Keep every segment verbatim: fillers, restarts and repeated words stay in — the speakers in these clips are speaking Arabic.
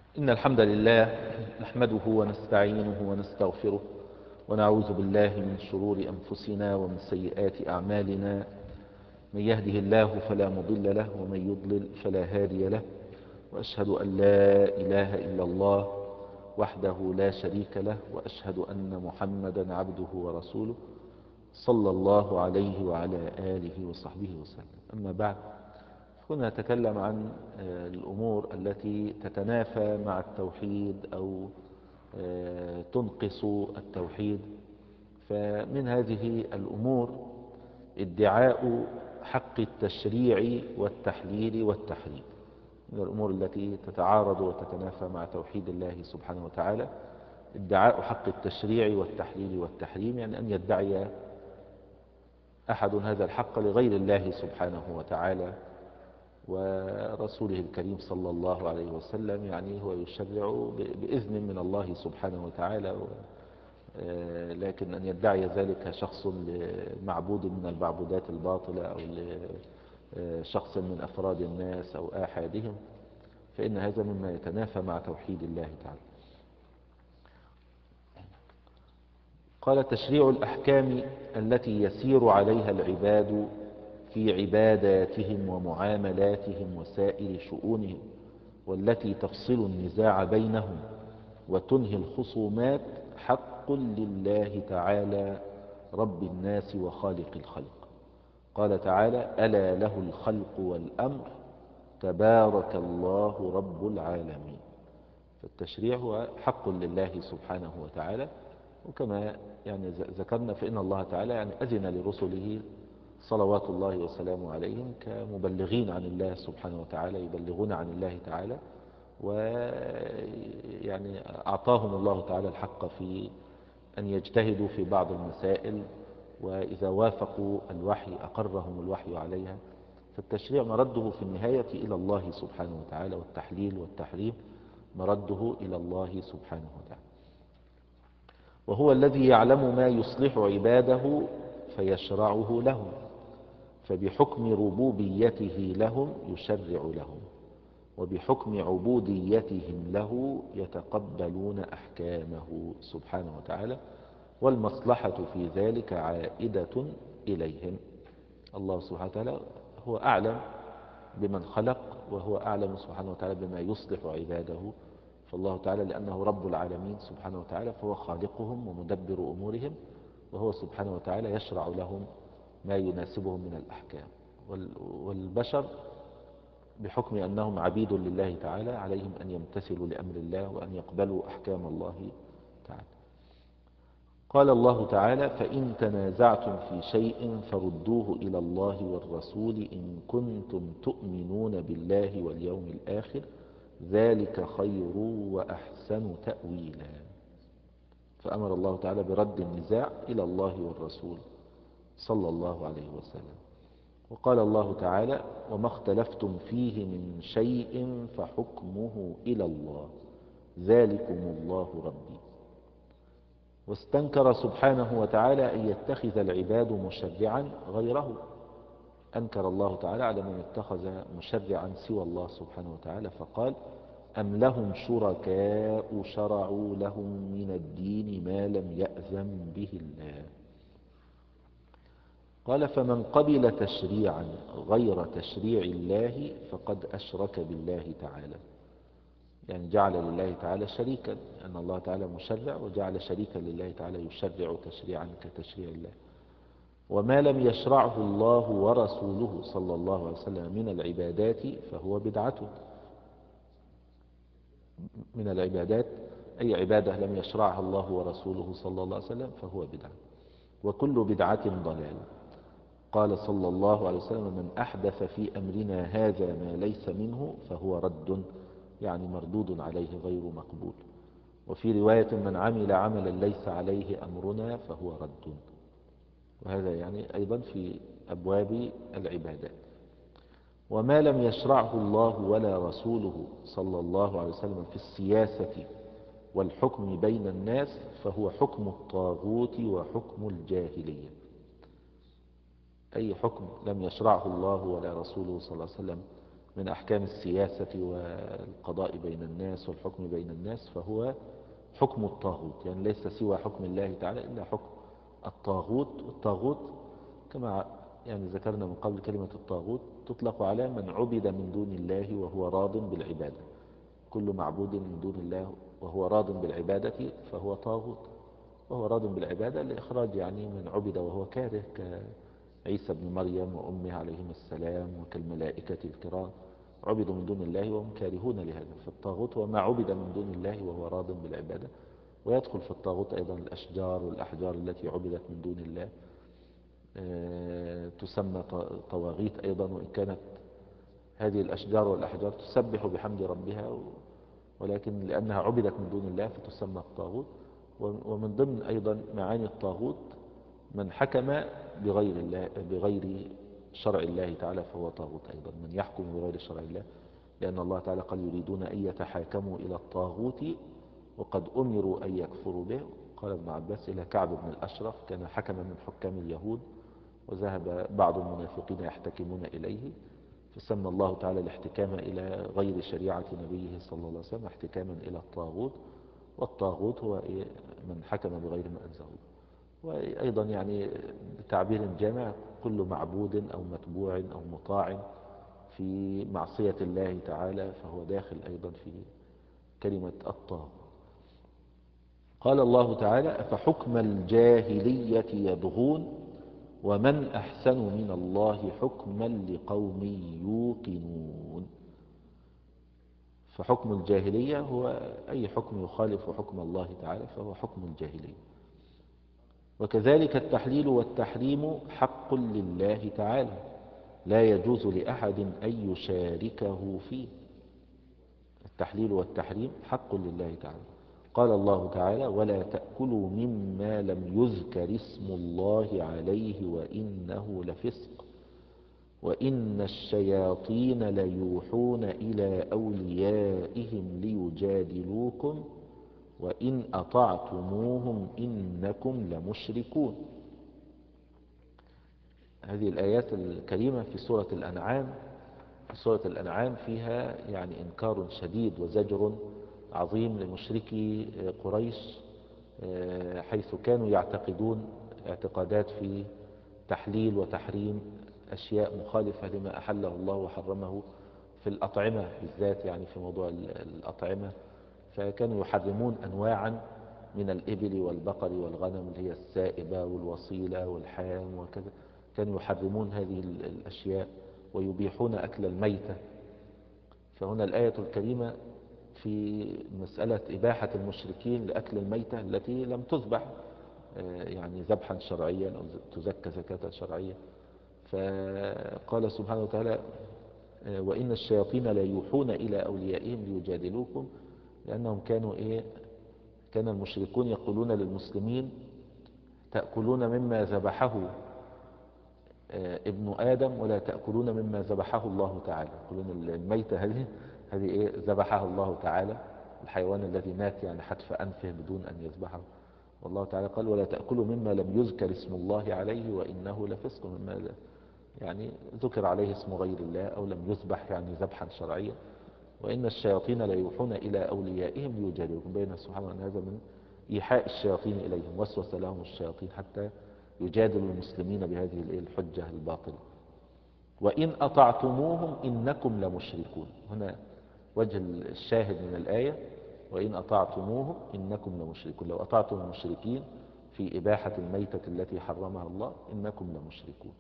إن الحمد لله نحمده ونستعينه ونستغفره ونعوذ بالله من شرور أنفسنا ومن سيئات أعمالنا. من يهده الله فلا مضل له ومن يضلل فلا هادي له، وأشهد أن لا إله إلا الله وحده لا شريك له، وأشهد أن محمدا عبده ورسوله صلى الله عليه وعلى آله وصحبه وسلم. أما بعد، كنا نتكلم عن الأمور التي تتنافى مع التوحيد أو تنقص التوحيد. فمن هذه الأمور ادعاء حق التشريع والتحليل والتحريم، من الأمور التي تتعارض وتتنافى مع توحيد الله سبحانه وتعالى. ادعاء حق التشريع والتحليل والتحريم، يعني أن يدعي أحد هذا الحق لغير الله سبحانه وتعالى ورسوله الكريم صلى الله عليه وسلم، يعني هو يشرع بإذن من الله سبحانه وتعالى، لكن أن يدعي ذلك شخص لمعبود من المعبودات الباطلة أو لشخص من أفراد الناس أو آحادهم، فإن هذا مما يتنافى مع توحيد الله تعالى. قال: تشريع الأحكام التي يسير عليها العباد في عباداتهم ومعاملاتهم وسائر شؤونهم، والتي تفصل النزاع بينهم وتنهي الخصومات، حق لله تعالى رب الناس وخالق الخلق. قال تعالى: ألا له الخلق والأمر تبارك الله رب العالمين. فالتشريع هو حق لله سبحانه وتعالى، وكما يعني ذكرنا فإن الله تعالى يعني أذن لرسله صلوات الله وسلامه عليهم كمبلغين عن الله سبحانه وتعالى، يبلغون عن الله تعالى، ويعني أعطاهم الله تعالى الحق في أن يجتهدوا في بعض المسائل، وإذا وافقوا الوحي أقرهم الوحي عليها. فالتشريع مرده في النهاية إلى الله سبحانه وتعالى، والتحليل والتحريم مرده إلى الله سبحانه وتعالى. وهو الذي يعلم ما يصلح عباده فيشرعه لهم، فبحكم ربوبيته لهم يشرع لهم، وبحكم عبوديتهم له يتقبلون أحكامه سبحانه وتعالى، والمصلحة في ذلك عائدة إليهم. الله سبحانه وتعالى هو أعلم بمن خلق، وهو أعلم سبحانه وتعالى بما يصلح عباده. فالله تعالى لأنه رب العالمين سبحانه وتعالى فهو خالقهم ومدبر أمورهم، وهو سبحانه وتعالى يشرع لهم ما يناسبهم من الأحكام. والبشر بحكم أنهم عبيد لله تعالى عليهم أن يمتثلوا لأمر الله وأن يقبلوا أحكام الله تعالى. قال الله تعالى: فإن تنازعتم في شيء فردوه إلى الله والرسول إن كنتم تؤمنون بالله واليوم الآخر، ذلك خير وأحسن تأويلا. فأمر الله تعالى برد النزاع إلى الله والرسول صلى الله عليه وسلم. وقال الله تعالى: وما اختلفتم فيه من شيء فحكمه إلى الله ذلكم الله ربي. واستنكر سبحانه وتعالى أن يتخذ العباد مشرعا غيره. أنكر الله تعالى على من اتخذ مشرعا سوى الله سبحانه وتعالى، فقال: أم لهم شركاء شرعوا لهم من الدين ما لم يأذن به الله. قال: فمن قبل تشريعا غير تشريع الله فقد أشرك بالله تعالى، يعني جعل لله تعالى شريكا، أن الله تعالى مشرع وجعل شريكا لله تعالى يشرع تشريعا كتشريع الله. وما لم يشرعه الله ورسوله صلى الله عليه وسلم من العبادات فهو بدعة. من العبادات أي عبادة لم يشرعها الله ورسوله صلى الله عليه وسلم فهو بدعة، وكل بدعة ضلال. قال صلى الله عليه وسلم: من أحدث في أمرنا هذا ما ليس منه فهو رد، يعني مردود عليه غير مقبول. وفي رواية: من عمل عملا ليس عليه أمرنا فهو رد. وهذا يعني أيضا في أبواب العبادات. وما لم يشرعه الله ولا رسوله صلى الله عليه وسلم في السياسة والحكم بين الناس فهو حكم الطاغوت وحكم الجاهلية. أي حكم لم يشرعه الله ولا رسوله صلى الله عليه وسلم من أحكام السياسة والقضاء بين الناس والحكم بين الناس، فهو حكم الطاغوت، يعني ليس سوى حكم الله تعالى إلا حكم الطاغوت. الطاغوت كما يعني ذكرنا من قبل، كلمة الطاغوت تطلق على من عبد من دون الله وهو راض بالعبادة. كل معبود من دون الله وهو راض بالعبادة فهو طاغوت. وهو راض بالعبادة لإخراج يعني من عبد وهو كاره، كعيسى بن مريم وأمه عليهم السلام وكالملائكة الكرام، عبدوا من دون الله وهم كارهون لهذا. فالطاغوت هو ما عبد من دون الله وهو راض بالعبادة. ويدخل في الطاغوت أيضا الأشجار والأحجار التي عبدت من دون الله، تسمى طواغيت أيضا، وإن كانت هذه الأشجار والأحجار تسبح بحمد ربها، ولكن لأنها عبدت من دون الله فتسمى الطاغوت. ومن ضمن أيضا معاني الطاغوت من حكم بغير الله بغير شرع الله تعالى فهو طاغوت أيضا، من يحكم بغير شرع الله، لأن الله تعالى قال يريدون أن يتحاكموا إلى الطاغوت وقد أمروا أن يكفروا به. قال ابن عباس إلى كعب بن الأشرف، كان حكما من حكام اليهود، وذهب بعض المنافقين يحتكمون إليه، فسمى الله تعالى الاحتكام إلى غير شريعة نبيه صلى الله عليه وسلم احتكاما إلى الطاغوت. والطاغوت هو من حكم بغير ما أنزل الله. وأيضا يعني بتعبير جامع كل معبود أو متبوع أو مطاع في معصية الله تعالى فهو داخل أيضا في كلمة الطاغوت. قال الله تعالى أفحكم الجاهلية يبغون ومن أحسن من الله حكما لقوم يوقنون. فحكم الجاهلية هو أي حكم يخالف حكم الله تعالى فهو حكم الجاهلية. وكذلك التحليل والتحريم حق لله تعالى، لا يجوز لأحد أن يشاركه فيه. التحليل والتحريم حق لله تعالى. قال الله تعالى ولا تأكلوا مما لم يذكر اسم الله عليه وإنه لفسق وإن الشياطين ليوحون إلى أوليائهم ليجادلوكم وإن أطعتموهم إنكم لمشركون. هذه الآيات الكريمة في سورة الأنعام. سورة الأنعام فيها يعني إنكار شديد وزجر عظيم لمشركي قريش، حيث كانوا يعتقدون اعتقادات في تحليل وتحريم أشياء مخالفة لما أحله الله وحرمه في الأطعمة بالذات، يعني في موضوع الأطعمة. فكانوا يحرمون أنواعا من الإبل والبقر والغنم اللي هي السائبة والوصيلة والحام وكذا، كانوا يحرمون هذه الأشياء ويبيحون أكل الميتة. فهنا الآية الكريمة في مسألة إباحة المشركين لأكل الميتة التي لم تذبح يعني ذبحا شرعيا أو تزكى زكاة شرعية. فقال سبحانه وتعالى وإن الشياطين لا يوحون إلى أوليائهم ليجادلوكم، لأنهم كانوا إيه كان المشركون يقولون للمسلمين تأكلون مما ذبحه ابن آدم ولا تأكلون مما ذبحه الله تعالى. يقولون الميتة هذه هذه إيه ذبحها الله تعالى، الحيوان الذي مات يعني حتف أنفه بدون أن يذبحه. والله تعالى قال ولا تأكلوا مما لم يذكر اسم الله عليه وإنه لفسق، مما يعني ذكر عليه اسم غير الله أو لم يذبح يعني ذبحا شرعيا. وإن الشياطين لا يوحون إلى أوليائهم ليجادلوكم، بين سبحانه أن هذا من إيحاء الشياطين إليهم، وسوس لهم الشياطين حتى يجادلوا المسلمين بهذه الحجة الباطلة. وإن أطعتموهم إنكم لمشركون. هنا وجه الشاهد من الآية وإن أطعتموهم إنكم لمشركون، لو أطعتم المشركين في إباحة الميتة التي حرمها الله إنكم لمشركون.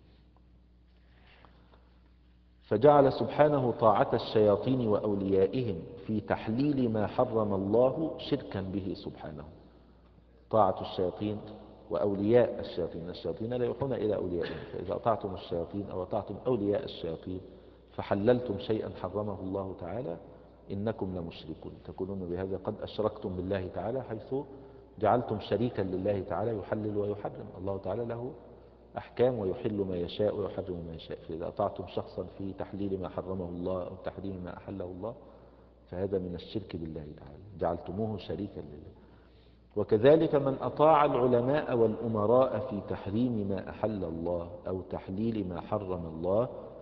فجعل سبحانه طاعة الشياطين وأوليائهم في تحليل ما حرم الله شركا به سبحانه. طاعة الشياطين وأولياء الشياطين، الشياطين لا يوحون إلى أوليائهم، فإذا أطعتم الشياطين أو أطعتم أولياء الشياطين فحللتم شيئا حرمه الله تعالى إنكم لمشركون، تكونون بهذا قد أشركتم بالله تعالى، حيث جعلتم شريكا لله تعالى يحلل ويحرم. الله تعالى له أحكام ويحل ما يشاء ويحرم ما يشاء. فإذا أطعتم شخصا في تحليل ما حرمه الله أو تحريم ما أحله الله فهذا من الشرك بالله تعالى، جعلتموه شريكا لله. وكذلك من أطاع العلماء والأمراء في تحريم ما أحل الله أو تحليل ما حرم الله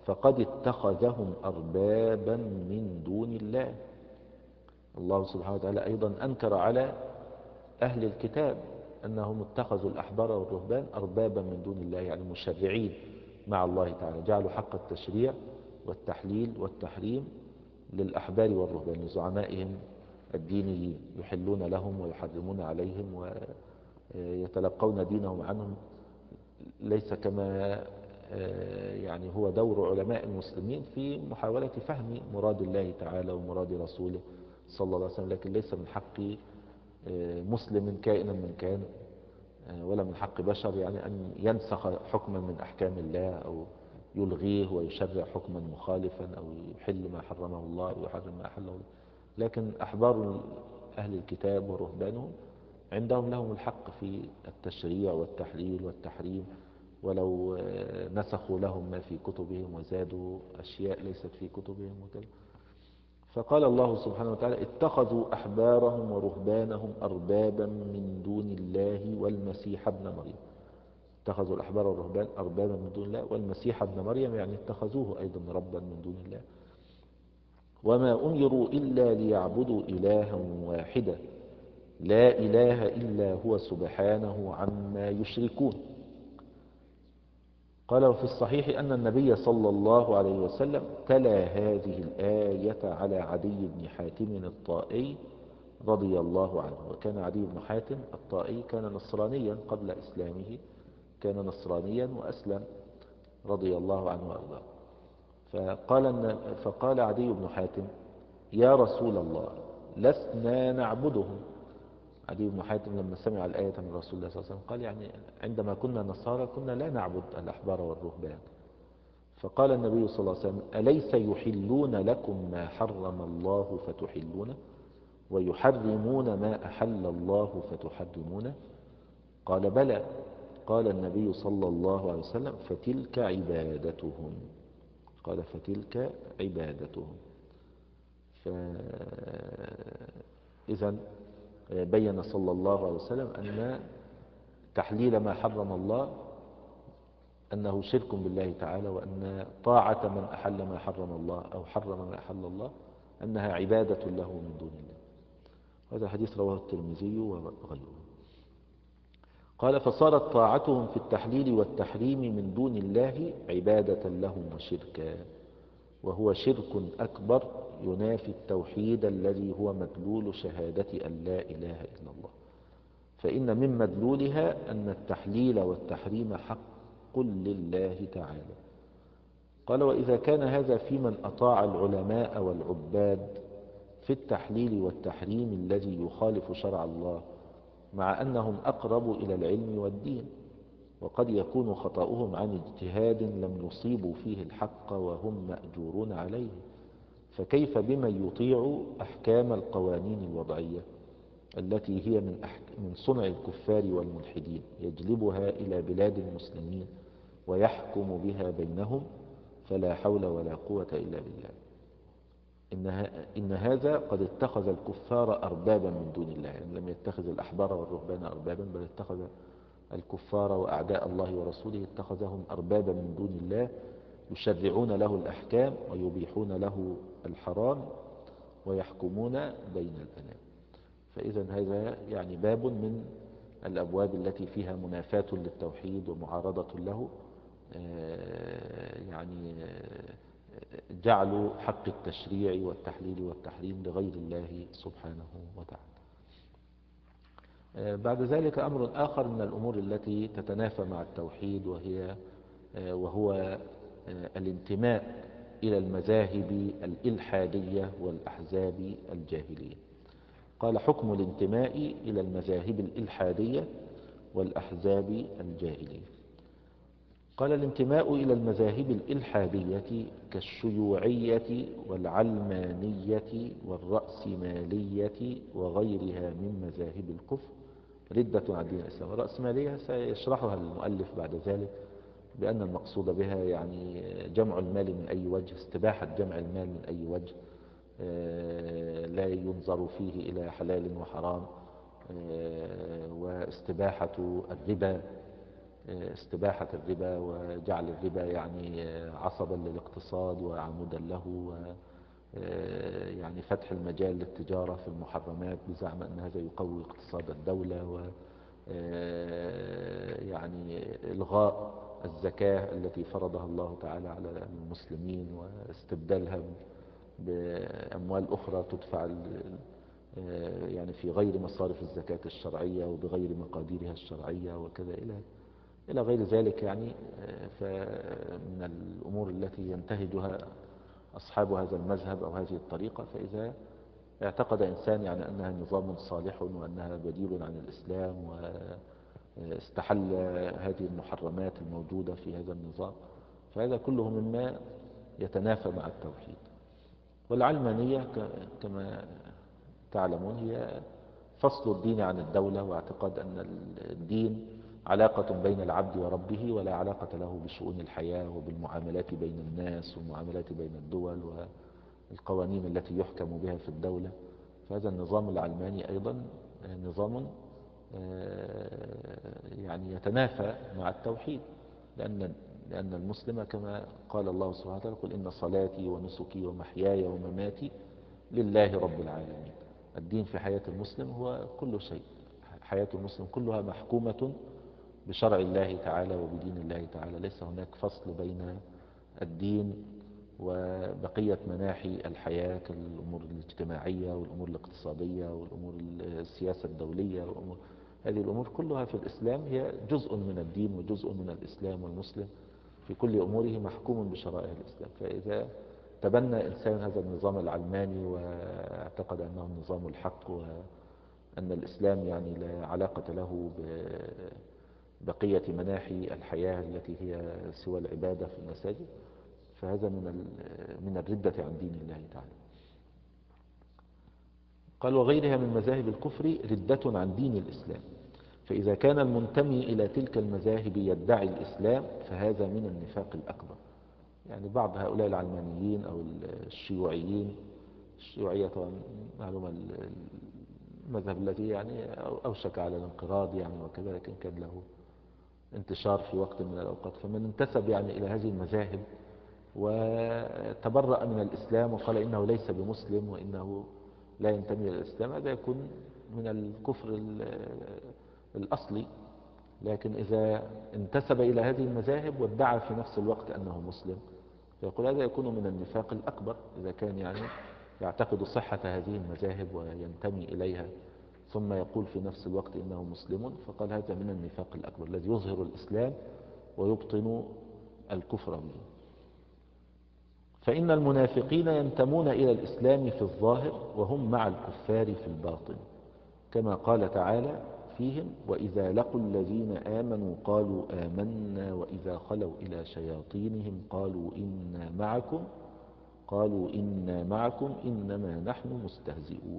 فقد اتخذهم أربابا من دون الله. الله سبحانه وتعالى أيضا أنكر على أهل الكتاب أنهم اتخذوا الأحبار والرهبان أربابا من دون الله، يعني مشرعين مع الله تعالى، جعلوا حق التشريع والتحليل والتحريم للأحبار والرهبان، لزعمائهم الدينيين، يحلون لهم ويحرمون عليهم ويتلقون دينهم عنهم، ليس كما يعني هو دور علماء المسلمين في محاولة فهم مراد الله تعالى ومراد رسوله صلى الله عليه وسلم، لكن ليس من حق مسلم كائنا من كان ولا من حق بشر يعني أن ينسخ حكما من أحكام الله أو يلغيه ويشرع حكما مخالفا أو يحل ما حرمه الله أو يحرم ما أحله الله. لكن أحبار أهل الكتاب ورهبانهم عندهم لهم الحق في التشريع والتحليل والتحريم، ولو نسخوا لهم ما في كتبهم وزادوا أشياء ليست في كتبهم وكذا. فقال الله سبحانه وتعالى: اتخذوا أحبارهم ورهبانهم أربابا من دون الله والمسيح ابن مريم. اتخذوا الأحبار والرهبان أربابا من دون الله والمسيح ابن مريم، يعني اتخذوه أيضا ربا من دون الله. وما أمروا إلا ليعبدوا إلها واحدا لا إله إلا هو سبحانه عما يشركون. قال: وفي الصحيح أن النبي صلى الله عليه وسلم تلا هذه الآية على عدي بن حاتم الطائي رضي الله عنه. وكان عدي بن حاتم الطائي كان نصرانيا قبل إسلامه، كان نصرانيا وأسلم رضي الله عنه وأرضاه. فقال, فقال عدي بن حاتم: يا رسول الله لسنا نعبدهم. عدي بن حاتم لما سمع الآية من رسول الله صلى الله عليه وسلم قال: يعني عندما كنا نصارى كنا لا نعبد الأحبار والرهبان. فقال النبي صلى الله عليه وسلم: أليس يحلون لكم ما حرم الله فتحلونه ويحرمون ما أحل الله فتحرمونه؟ قال: بلى. قال النبي صلى الله عليه وسلم: فتلك عبادتهم. قال: فتلك عبادتهم. فإذن بين صلى الله عليه وسلم أن تحليل ما حرم الله أنه شرك بالله تعالى، وأن طاعة من أحل ما حرم الله أو حرم ما أحل الله أنها عبادة له من دون الله. هذا الحديث رواه الترمذي وغيره. قال: فصارت طاعتهم في التحليل والتحريم من دون الله عبادة لهم وشركا، وهو شرك أكبر ينافي التوحيد الذي هو مدلول شهادة أن لا إله إلا الله. فإن من مدلولها أن التحليل والتحريم حق لله تعالى. قال: وإذا كان هذا في من أطاع العلماء والعباد في التحليل والتحريم الذي يخالف شرع الله، مع أنهم أقرب إلى العلم والدين، وقد يكون خطأهم عن اجتهاد لم يصيبوا فيه الحق وهم مأجورون عليه، فكيف بمن يطيع أحكام القوانين الوضعية التي هي من, من صنع الكفار والملحدين، يجلبها إلى بلاد المسلمين ويحكم بها بينهم، فلا حول ولا قوة إلا بالله. إن, إن هذا قد اتخذ الكفار أربابا من دون الله، يعني لم يتخذ الأحبار والرهبان أربابا، بل اتخذ الكفار وأعداء الله ورسوله اتخذهم أربابا من دون الله، يشرعون له الأحكام ويبيحون له الحرام ويحكمون بين الأنام. فإذا هذا يعني باب من الأبواب التي فيها منافاة للتوحيد ومعارضة له، يعني جعلوا حق التشريع والتحليل والتحريم لغير الله سبحانه وتعالى. بعد ذلك أمر آخر من الأمور التي تتنافى مع التوحيد، وهي وهو الانتماء إلى المذاهب الإلحادية والأحزاب الجاهلية. قال: حكم الانتماء إلى المذاهب الإلحادية والأحزاب الجاهلية. قال: الانتماء إلى المذاهب الإلحادية كالشيوعية والعلمانية والرأسمالية وغيرها من مذاهب الكفر ردة عن دين الإسلام. الرأسمالية سيشرحها المؤلف بعد ذلك بأن المقصود بها يعني جمع المال من أي وجه، استباحة جمع المال من أي وجه، لا ينظر فيه إلى حلال وحرام، واستباحة الربا استباحة الربا وجعل الربا يعني عصبا للاقتصاد وعمودا له، و يعني فتح المجال للتجارة في المحرمات بزعم أن هذا يقوي اقتصاد الدولة، و يعني إلغاء الزكاة التي فرضها الله تعالى على المسلمين واستبدالها بأموال أخرى تدفع يعني في غير مصارف الزكاة الشرعية وبغير مقاديرها الشرعية وكذا إلى إلى غير ذلك. يعني فمن الأمور التي ينتهجها أصحاب هذا المذهب أو هذه الطريقة، فإذا اعتقد إنسان يعني أنها نظام صالح وأنها بديل عن الإسلام واستحل هذه المحرمات الموجودة في هذا النظام، فهذا كله مما يتنافى مع التوحيد. والعلمانية كما تعلمون هي فصل الدين عن الدولة، واعتقاد أن الدين علاقة بين العبد وربه ولا علاقة له بشؤون الحياة وبالمعاملات بين الناس والمعاملات بين الدول والقوانين التي يحكم بها في الدولة. فهذا النظام العلماني أيضا نظام يعني يتنافى مع التوحيد، لأن لأن المسلم كما قال الله سبحانه وتعالى: قل إن صلاتي ونسكي ومحياي ومماتي لله رب العالمين. الدين في حياة المسلم هو كل شيء، حياة المسلم كلها محكومة بشرع الله تعالى وبدين الله تعالى، ليس هناك فصل بين الدين وبقية مناحي الحياة كالأمور الاجتماعية والأمور الاقتصادية والأمور السياسة الدولية والأمور هذه الأمور كلها في الإسلام هي جزء من الدين وجزء من الإسلام، والمسلم في كل أموره محكوم بشرائع الإسلام. فإذا تبنى إنسان هذا النظام العلماني واعتقد أنه النظام الحق وأن الإسلام يعني لا علاقة له ببقية مناحي الحياة التي هي سوى العبادة في المساجد، فهذا من من الردة عن دين الله تعالى. قال: وغيرها من مذاهب الكفر ردة عن دين الإسلام، فإذا كان المنتمي إلى تلك المذاهب يدعي الإسلام فهذا من النفاق الأكبر. يعني بعض هؤلاء العلمانيين أو الشيوعيين، الشيوعية طبعا معلومة المذهب الذي يعني أوشك على الانقراض يعني وكذا، لكن كان له انتشار في وقت من الأوقات، فمن انتسب يعني إلى هذه المذاهب وتبرأ من الإسلام وقال إنه ليس بمسلم وإنه لا ينتمي إلى الإسلام، هذا يكون من الكفر الأصلي. لكن إذا انتسب إلى هذه المذاهب وادعى في نفس الوقت أنه مسلم، فيقول هذا يكون من النفاق الأكبر. إذا كان يعني يعتقد صحة هذه المذاهب وينتمي إليها ثم يقول في نفس الوقت إنه مسلم، فقال هذا من النفاق الأكبر الذي يظهر الإسلام ويبطن الكفر به. فإن المنافقين ينتمون إلى الإسلام في الظاهر وهم مع الكفار في الباطن، كما قال تعالى فيهم: وإذا لقوا الذين آمنوا قالوا آمنا وإذا خلوا إلى شياطينهم قالوا إنا معكم قالوا إنا معكم إنما نحن مستهزئون.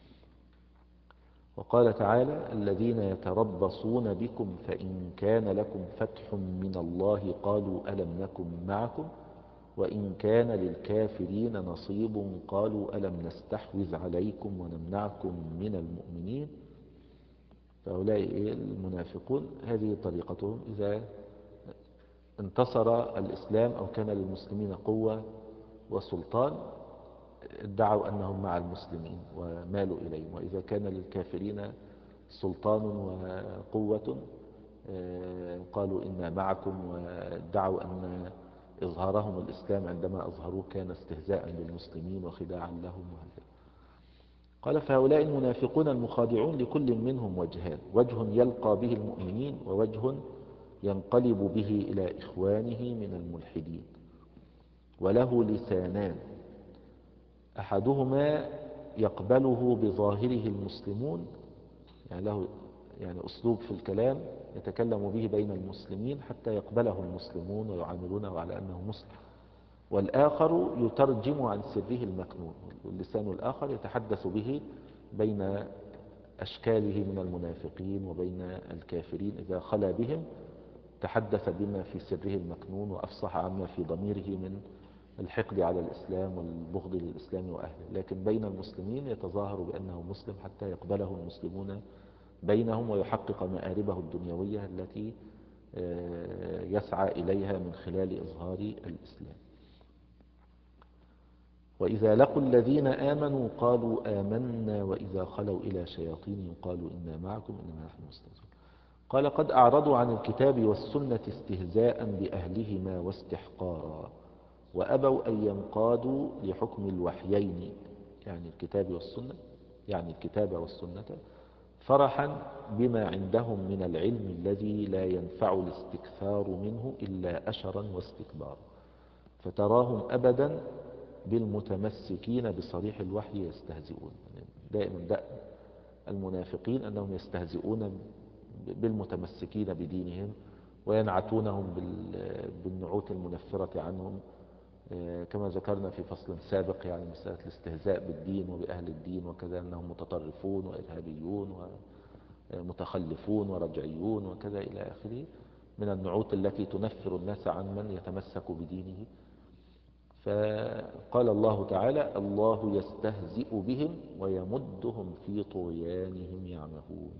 وقال تعالى: الذين يتربصون بكم فإن كان لكم فتح من الله قالوا ألم نكن معكم وإن كان للكافرين نصيب قالوا ألم نستحوذ عليكم ونمنعكم من المؤمنين. فهؤلاء المنافقون هذه طريقتهم: إذا انتصر الإسلام أو كان للمسلمين قوة وسلطان ادعوا أنهم مع المسلمين ومالوا إليهم، وإذا كان للكافرين سلطان وقوة قالوا إنا معكم، وادعوا أن إظهارهم الإسلام عندما أظهروه كان استهزاء بالمسلمين وخداعا لهم وهكذا. قال: فهؤلاء المنافقون المخادعون لكل منهم وجهان: وجه يلقى به المؤمنين ووجه ينقلب به إلى إخوانه من الملحدين، وله لسانان أحدهما يقبله بظاهره المسلمون، يعني له يعني أسلوب في الكلام يتكلم به بين المسلمين حتى يقبله المسلمون ويعاملونه على أنه مسلم، والآخر يترجم عن سره المكنون، واللسان الآخر يتحدث به بين أشكاله من المنافقين وبين الكافرين. إذا خلا بهم تحدث بما في سره المكنون وأفصح عما في ضميره من الحقد على الإسلام والبغض للإسلام وأهله، لكن بين المسلمين يتظاهر بأنه مسلم حتى يقبله المسلمون بينهم ويحقق مآربه الدنيوية التي يسعى إليها من خلال إظهار الإسلام. وإذا لقوا الذين آمنوا قالوا آمنا وإذا خلوا إلى شياطينهم قالوا إنا معكم إنما نحن مستهزئون. قال قد أعرضوا عن الكتاب والسنة استهزاء بأهلهما واستحقارا وأبوا أن ينقادوا لحكم الوحيين، يعني الكتاب والسنة، يعني الكتاب والسنة، فرحا بما عندهم من العلم الذي لا ينفع الاستكثار منه إلا أشرا واستكبارا، فتراهم أبدا بالمتمسكين بصريح الوحي يستهزئون. يعني دائما دأب المنافقين أنهم يستهزئون بالمتمسكين بدينهم وينعتونهم بالنعوت المنفرة عنهم، كما ذكرنا في فصل سابق، يعني مسألة الاستهزاء بالدين وبأهل الدين وكذا، أنهم متطرفون وإرهابيون ومتخلفون ورجعيون وكذا إلى آخره من النعوت التي تنفر الناس عن من يتمسك بدينه. فقال الله تعالى الله يستهزئ بهم ويمدهم في طغيانهم يعمهون.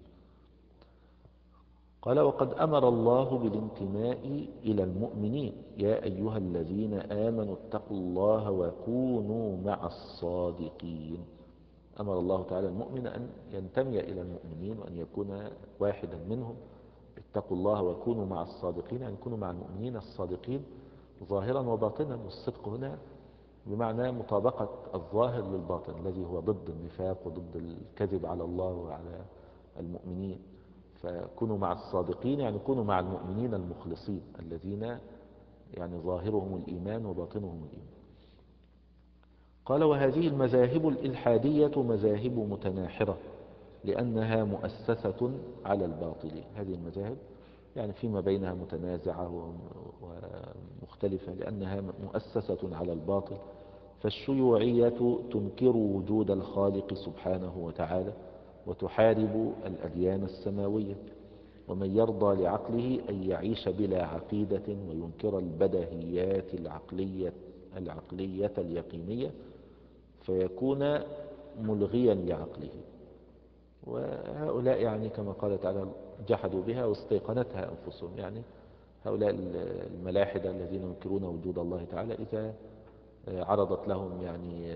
قال وقد أمر الله بالانتماء إلى المؤمنين يا أيها الذين آمنوا اتقوا الله وكونوا مع الصادقين. أمر الله تعالى المؤمن أن ينتمي إلى المؤمنين وأن يكون واحدا منهم. اتقوا الله وكونوا مع الصادقين، أن يكونوا مع المؤمنين الصادقين ظاهرا وباطنا. والصدق هنا بمعنى مطابقة الظاهر للباطن الذي هو ضد النفاق وضد الكذب على الله وعلى المؤمنين. فكونوا مع الصادقين يعني كونوا مع المؤمنين المخلصين الذين يعني ظاهرهم الإيمان وباطنهم الإيمان. قال وهذه المذاهب الإلحادية مذاهب متناحرة لأنها مؤسسة على الباطل. هذه المذاهب يعني فيما بينها متنازعة ومختلفة لأنها مؤسسة على الباطل. فالشيوعية تنكر وجود الخالق سبحانه وتعالى وتحارب الأديان السماوية، ومن يرضى لعقله أن يعيش بلا عقيدة وينكر البدهيات العقلية, العقلية اليقينية فيكون ملغيا لعقله. وهؤلاء يعني كما قال تعالى جحدوا بها واستيقنتها أنفسهم، يعني هؤلاء الملاحدة الذين ينكرون وجود الله تعالى إذا عرضت لهم يعني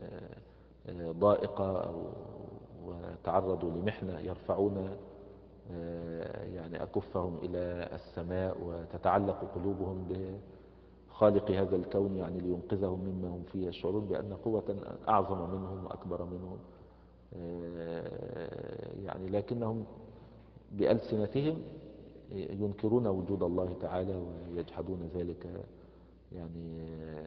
ضائقة أو وتعرضوا لمحنة يرفعون يعني أكفهم إلى السماء وتتعلق قلوبهم بخالق هذا الكون يعني لينقذهم مما هم فيه، يشعرون بأن قوة أعظم منهم وأكبر منهم، يعني لكنهم بألسنتهم ينكرون وجود الله تعالى ويجحدون ذلك يعني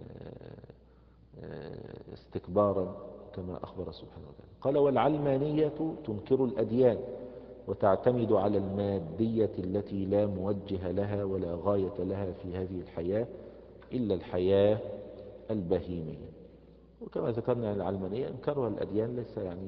استكبارا كما أخبر سبحانه وتعالى. قال والعلمانية تنكر الأديان وتعتمد على المادية التي لا موجه لها ولا غاية لها في هذه الحياة إلا الحياة البهيمية. وكما ذكرنا العلمانية انكرها الأديان ليس يعني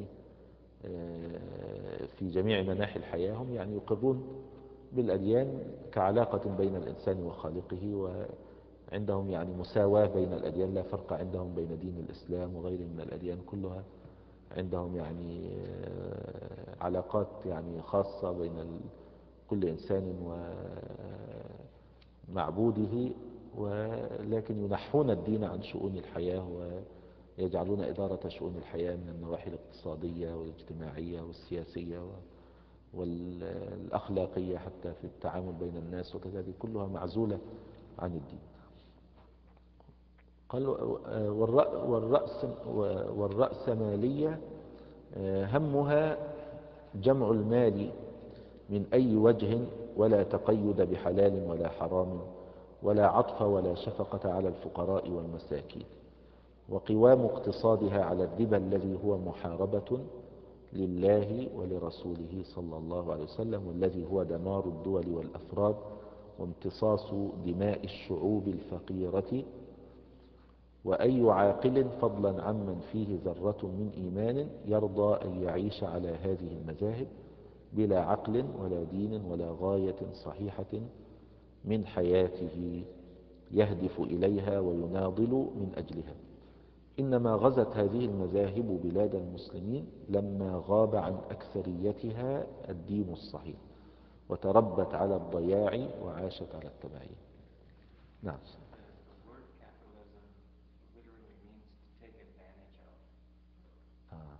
في جميع مناحي الحياة، هم يعني يقرون بالأديان كعلاقة بين الإنسان وخالقه، وعندهم يعني مساواة بين الأديان، لا فرق عندهم بين دين الإسلام وغيره من الأديان، كلها عندهم يعني علاقات يعني خاصة بين كل إنسان ومعبوده، ولكن ينحون الدين عن شؤون الحياة ويجعلون إدارة شؤون الحياة من النواحي الاقتصادية والاجتماعية والسياسية والأخلاقية حتى في التعامل بين الناس وكذا، كلها معزولة عن الدين. قال والرأس والرأسمالية همها جمع المال من أي وجه ولا تقيد بحلال ولا حرام ولا عطف ولا شفقة على الفقراء والمساكين، وقوام اقتصادها على الربا الذي هو محاربة لله ولرسوله صلى الله عليه وسلم، والذي هو دمار الدول والأفراد وامتصاص دماء الشعوب الفقيرة. وأي عاقل فضلا عمن فيه ذرة من إيمان يرضى أن يعيش على هذه المذاهب بلا عقل ولا دين ولا غاية صحيحة من حياته يهدف إليها ويناضل من أجلها. إنما غزت هذه المذاهب بلاد المسلمين لما غاب عن أكثريتها الدين الصحيح، وتربت على الضياع وعاشت على التبعية. نعم. آه.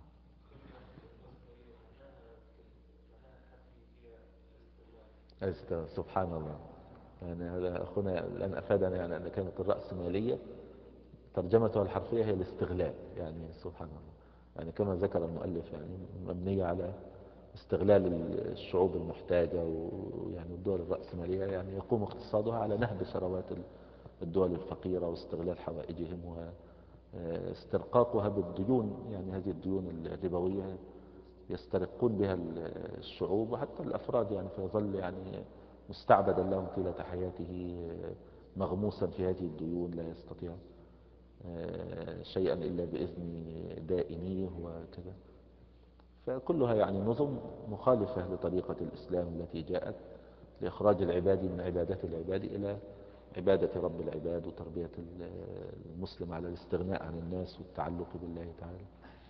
أست- سبحان الله. يعني هذا أخونا الآن أفادنا يعني أن كانت الرأسمالية ترجمتها الحرفية هي الاستغلال، يعني سبحان الله. يعني كما ذكر المؤلف يعني مبنية على استغلال الشعوب المحتاجة، ويعني الدول الرأسمالية يعني يقوم اقتصادها على نهب ثروات الدول الفقيرة واستغلال حوائجهم واسترقاقها بالديون، يعني هذه الديون الربوية يسترقون بها الشعوب وحتى الأفراد، يعني فيظل يعني مستعبدا لهم طيلة حياته، مغموسا في هذه الديون، لا يستطيع شيئا إلا بإذن دائنيه وكذا. فكلها يعني نظم مخالفة لطريقة الإسلام التي جاءت لإخراج العباد من عبادة العباد إلى عبادة رب العباد، وتربية المسلم على الاستغناء عن الناس والتعلق بالله تعالى.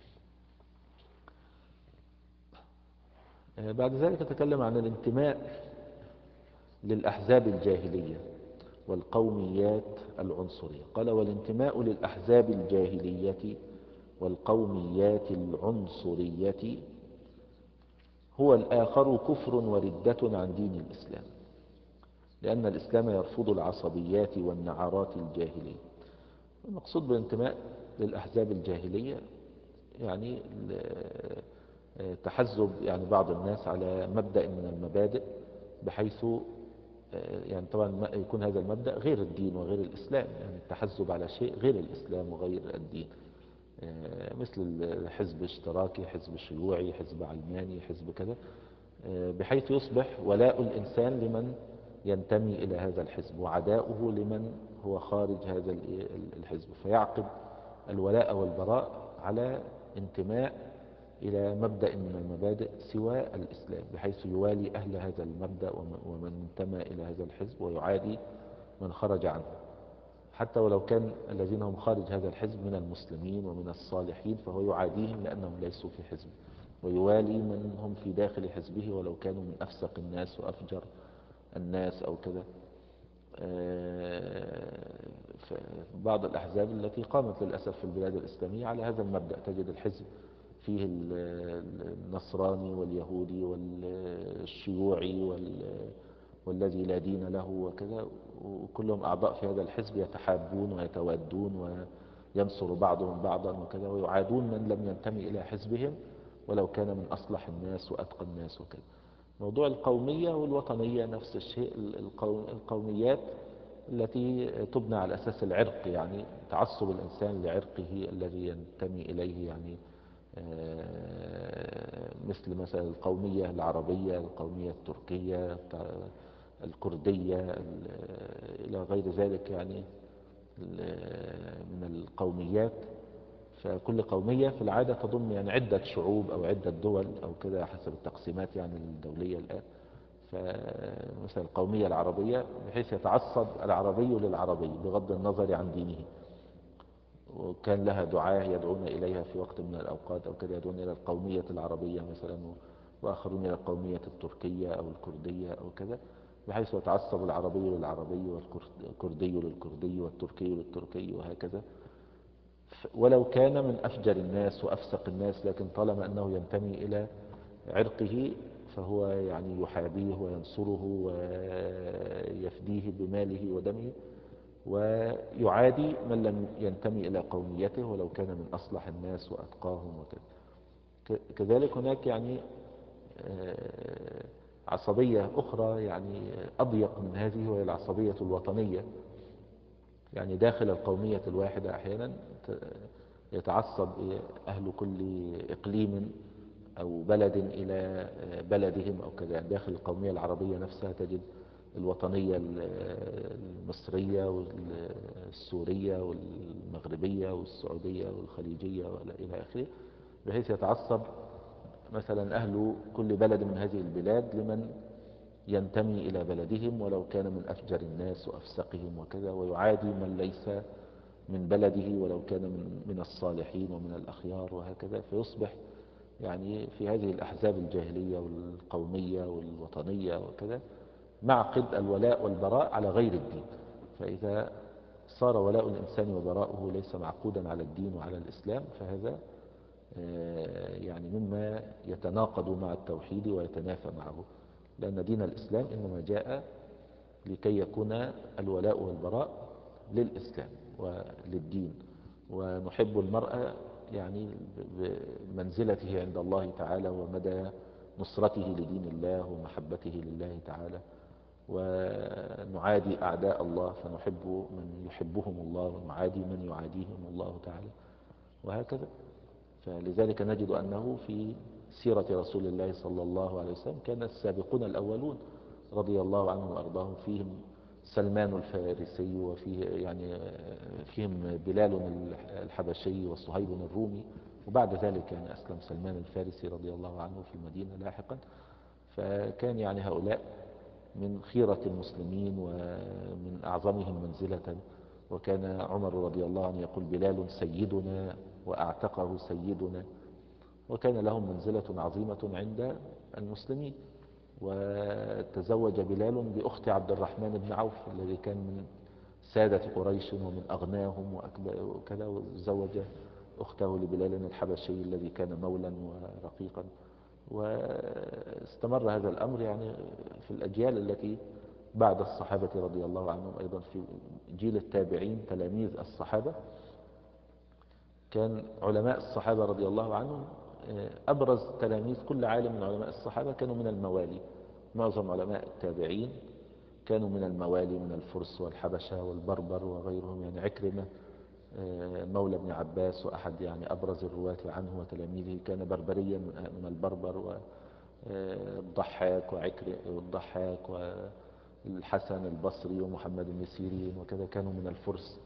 بعد ذلك تكلم عن الانتماء للأحزاب الجاهلية والقوميات العنصرية. قال: والانتماء للأحزاب الجاهلية والقوميات العنصرية هو الآخر كفر وردة عن دين الإسلام، لأن الإسلام يرفض العصبيات والنعرات الجاهلية. المقصود بالانتماء للأحزاب الجاهلية يعني تحزب يعني بعض الناس على مبدأ من المبادئ، بحيث يعني طبعا يكون هذا المبدأ غير الدين وغير الإسلام، يعني التحزب على شيء غير الإسلام وغير الدين، مثل الحزب اشتراكي، حزب شيوعي، حزب علماني، حزب كذا، بحيث يصبح ولاء الإنسان لمن ينتمي إلى هذا الحزب وعداؤه لمن هو خارج هذا الحزب، فيعقد الولاء والبراء على انتماء إلى مبدأ من المبادئ سوى الإسلام، بحيث يوالي أهل هذا المبدأ ومن انتمى إلى هذا الحزب، ويعادي من خرج عنه، حتى ولو كان الذين هم خارج هذا الحزب من المسلمين ومن الصالحين، فهو يعاديهم لأنهم ليسوا في حزبه، ويوالي من هم في داخل حزبه ولو كانوا من أفسق الناس وأفجر الناس أو كذا. بعض الأحزاب التي قامت للأسف في البلاد الإسلامية على هذا المبدأ، تجد الحزب فيه النصراني واليهودي والشيوعي والذي لا دين له وكذا، وكلهم أعضاء في هذا الحزب يتحابون ويتوادون وينصر بعضهم بعضا وكذا، ويعادون من لم ينتمي إلى حزبهم ولو كان من أصلح الناس وأتقى الناس وكذا. موضوع القومية والوطنية نفس الشيء. القوميات التي تبنى على أساس العرق، يعني تعصب الإنسان لعرقه الذي ينتمي إليه، يعني مثل مثلا القومية العربية، القومية التركية، الكردية، إلى غير ذلك يعني من القوميات. فكل قومية في العادة تضم يعني عدة شعوب أو عدة دول أو كذا حسب التقسيمات يعني الدولية الآن. فمثلا القومية العربية بحيث يتعصب العربي للعربي بغض النظر عن دينه، وكان لها دعاة يدعون إليها في وقت من الأوقات أو كذا، يدعون إلى القومية العربية مثلا، وآخرون إلى القومية التركية أو الكردية أو كذا، بحيث يتعصب العربي للعربي والكردي للكردي والتركي للتركي وهكذا، ولو كان من أفجر الناس وأفسق الناس، لكن طالما أنه ينتمي إلى عرقه فهو يعني يحابيه وينصره ويفديه بماله ودمه، ويعادي من لم ينتمي إلى قوميته ولو كان من أصلح الناس وأتقاهم وكذا. كذلك هناك يعني عصبية أخرى يعني أضيق من هذه، وهي العصبية الوطنية. يعني داخل القومية الواحدة أحيانا يتعصب أهل كل إقليم أو بلد إلى بلدهم أو كذا. يعني داخل القومية العربية نفسها تجد الوطنية المصرية والسورية والمغربية والسعودية والخليجية إلى آخره، بحيث يتعصب مثلا أهل كل بلد من هذه البلاد لمن ينتمي إلى بلدهم ولو كان من أفجر الناس وأفسقهم وكذا، ويعادي من ليس من بلده ولو كان من من الصالحين ومن الأخيار وهكذا. فيصبح يعني في هذه الأحزاب الجاهلية والقومية والوطنية وكذا معقد الولاء والبراء على غير الدين. فإذا صار ولاء الإنسان وبراؤه ليس معقودا على الدين وعلى الإسلام فهذا يعني مما يتناقض مع التوحيد ويتنافى معه، لأن دين الإسلام إنما جاء لكي يكون الولاء والبراء للإسلام وللدين، ونحب المرء يعني بمنزلته عند الله تعالى ومدى نصرته لدين الله ومحبته لله تعالى، ونعادي أعداء الله فنحب من يحبهم الله ونعادي من يعاديهم الله تعالى، وهكذا. فلذلك نجد أنه في سيرة رسول الله صلى الله عليه وسلم كان السابقون الأولون رضي الله عنهم وأرضاهم فيهم سلمان الفارسي، وفيه يعني فيهم بلال الحبشي وصهيب الرومي، وبعد ذلك يعني أسلم سلمان الفارسي رضي الله عنه في المدينة لاحقا. فكان يعني هؤلاء من خيرة المسلمين ومن أعظمهم منزلة. وكان عمر رضي الله عنه يقول بلال سيدنا وأعتقه سيدنا، وكان لهم منزلة عظيمة عند المسلمين. وتزوج بلال بأخت عبد الرحمن بن عوف الذي كان من سادة قريش ومن أغناهم وكذا، وزوج أخته لبلال الحبشي الذي كان مولا ورقيقا. واستمر هذا الأمر يعني في الأجيال التي بعد الصحابة رضي الله عنهم، أيضا في جيل التابعين تلاميذ الصحابة كان علماء الصحابة رضي الله عنهم أبرز تلاميذ كل عالم من علماء الصحابة كانوا من الموالي. معظم علماء التابعين كانوا من الموالي من الفرس والحبشة والبربر وغيرهم، يعني عكرمة مولى ابن عباس وأحد يعني أبرز الرواة عنه وتلاميذه كان بربريا من البربر، والضحاك وعكر والضحاك والحسن البصري ومحمد بن سيرين وكذا كانوا من الفرس.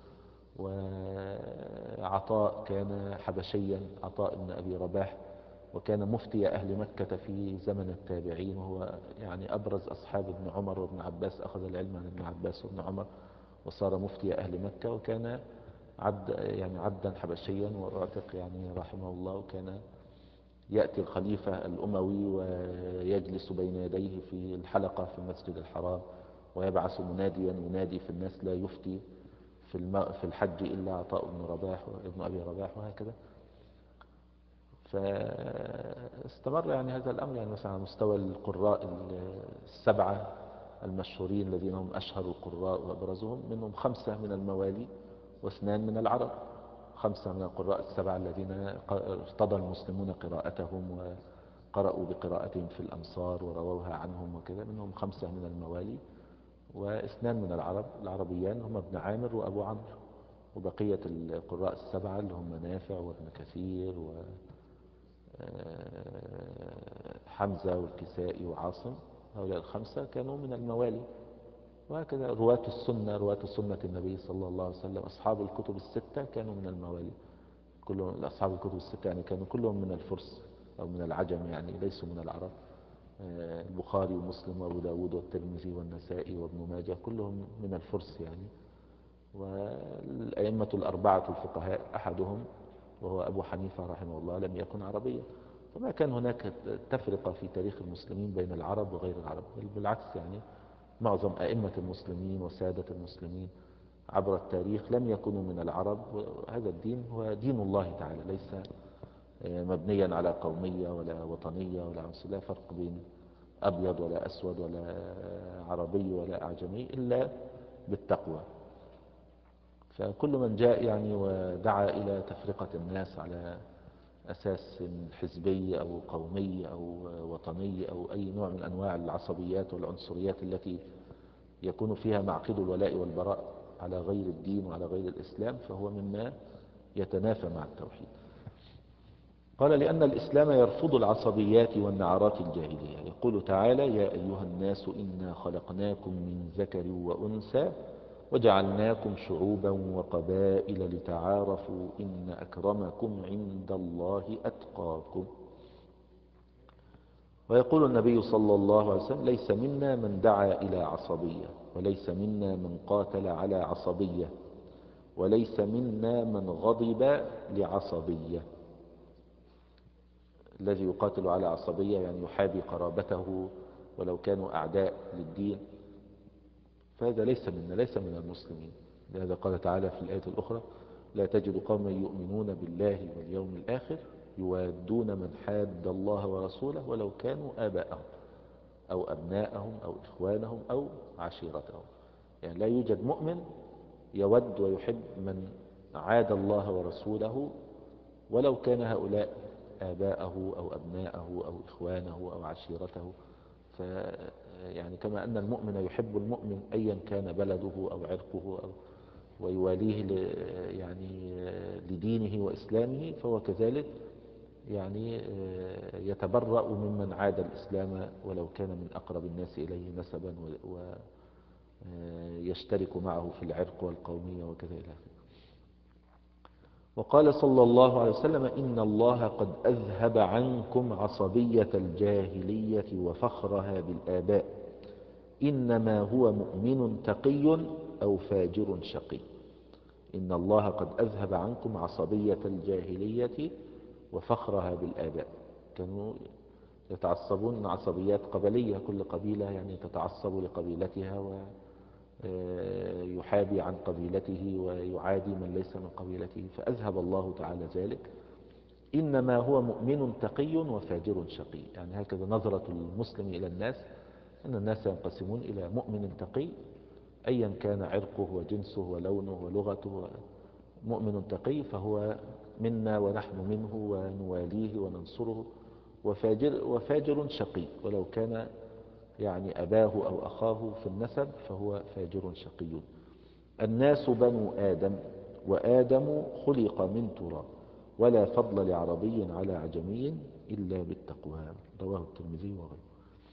وعطاء كان حبشيا، عطاء بن أبي رباح، وكان مفتي أهل مكة في زمن التابعين، وهو يعني أبرز أصحاب ابن عمر وابن عباس، أخذ العلم عن ابن عباس وابن عمر وصار مفتي أهل مكة، وكان عبد يعني عبدا حبشيا واعتق يعني رحمه الله. وكان يأتي الخليفة الأموي ويجلس بين يديه في الحلقة في المسجد الحرام ويبعث مناديا ينادي في الناس لا يفتي في في الحج إلا عطاء بن رباح وابن أبي رباح، وهكذا. فاستمر يعني هذا الأمر، يعني مثلا على مستوى القراء السبعة المشهورين الذين هم أشهر القراء وأبرزهم، منهم خمسة من الموالي واثنان من العرب. خمسة من القراء السبعة الذين ارتضى المسلمون قراءتهم وقرأوا بقراءتهم في الأمصار ورووها عنهم وكذا، منهم خمسة من الموالي واثنان من العرب العربيان هم ابن عامر وأبو عمرو. وبقية القراء السبعة اللي هم نافع وابن كثير وحمزة والكسائي وعاصم، هؤلاء الخمسة كانوا من الموالي. وهكذا رواة السنة، رواة سنة النبي صلى الله عليه وسلم، أصحاب الكتب الستة كانوا من الموالي كلهم. أصحاب الكتب الستة يعني كانوا كلهم من الفرس أو من العجم، يعني ليسوا من العرب. البخاري ومسلم وأبو داود والترمذي والنسائي وابن ماجه كلهم من الفرس يعني. والأئمة الأربعة الفقهاء أحدهم وهو أبو حنيفة رحمه الله لم يكن عربيا. فما كان هناك تفرقة في تاريخ المسلمين بين العرب وغير العرب، بل بالعكس، يعني معظم أئمة المسلمين وسادة المسلمين عبر التاريخ لم يكونوا من العرب. وهذا الدين هو دين الله تعالى، ليس مبنيا على قومية ولا وطنية ولا عنصرية، لا فرق بين أبيض ولا أسود ولا عربي ولا أعجمي إلا بالتقوى. فكل من جاء يعني ودعا إلى تفرقة الناس على أساس حزبي أو قومي أو وطني أو أي نوع من أنواع العصبيات والعنصريات التي يكون فيها معقد الولاء والبراء على غير الدين وعلى غير الإسلام، فهو مما يتنافى مع التوحيد. قال لأن الإسلام يرفض العصبيات والنعرات الجاهلية. يقول تعالى يا أيها الناس إنا خلقناكم من ذكر وأنثى وجعلناكم شعوبا وقبائل لتعارفوا إن أكرمكم عند الله أتقاكم. ويقول النبي صلى الله عليه وسلم ليس منا من دعا إلى عصبية، وليس منا من قاتل على عصبية، وليس منا من غضب لعصبية. الذي يقاتل على عصبية يعني يحابي قرابته ولو كانوا أعداء للدين، فهذا ليس منا، ليس من المسلمين. لهذا قال تعالى في الآية الأخرى: لا تجد قوما يؤمنون بالله واليوم الآخر يوادون من حاد الله ورسوله ولو كانوا آباءهم أو أبناءهم أو إخوانهم أو عشيرتهم. يعني لا يوجد مؤمن يود ويحب من عاد الله ورسوله ولو كان هؤلاء آباءه أو أبناءه أو إخوانه أو عشيرته. ف يعني كما أن المؤمن يحب المؤمن أيا كان بلده أو عرقه أو ويواليه يعني لدينه وإسلامه، فهو كذلك يعني يتبرأ ممن عاد الإسلام ولو كان من أقرب الناس إليه نسبا ويشترك معه في العرق والقومية وكذا إلى آخره. وقال صلى الله عليه وسلم: إن الله قد أذهب عنكم عصبية الجاهلية وفخرها بالآباء، إنما هو مؤمن تقي أو فاجر شقي. إن الله قد أذهب عنكم عصبية الجاهلية وفخرها بالآباء. كانوا يتعصبون عصبيات قبلية، كل قبيلة يعني تتعصب لقبيلتها ويحابي عن قبيلته ويعادي من ليس من قبيلته، فأذهب الله تعالى ذلك. إنما هو مؤمن تقي وفاجر شقي. يعني هكذا نظرة المسلم إلى الناس، أن الناس ينقسمون إلى مؤمن تقي أيا كان عرقه وجنسه ولونه ولغته. مؤمن تقي فهو منا ونحن منه ونواليه وننصره. وفاجر, وفاجر شقي، ولو كان يعني أباه أو أخاه في النسب فهو فاجر شقي. الناس بنو آدم وآدم خلق من تراب ولا فضل لعربي على عجمي إلا بالتقوى. رواه الترمذي وغيره.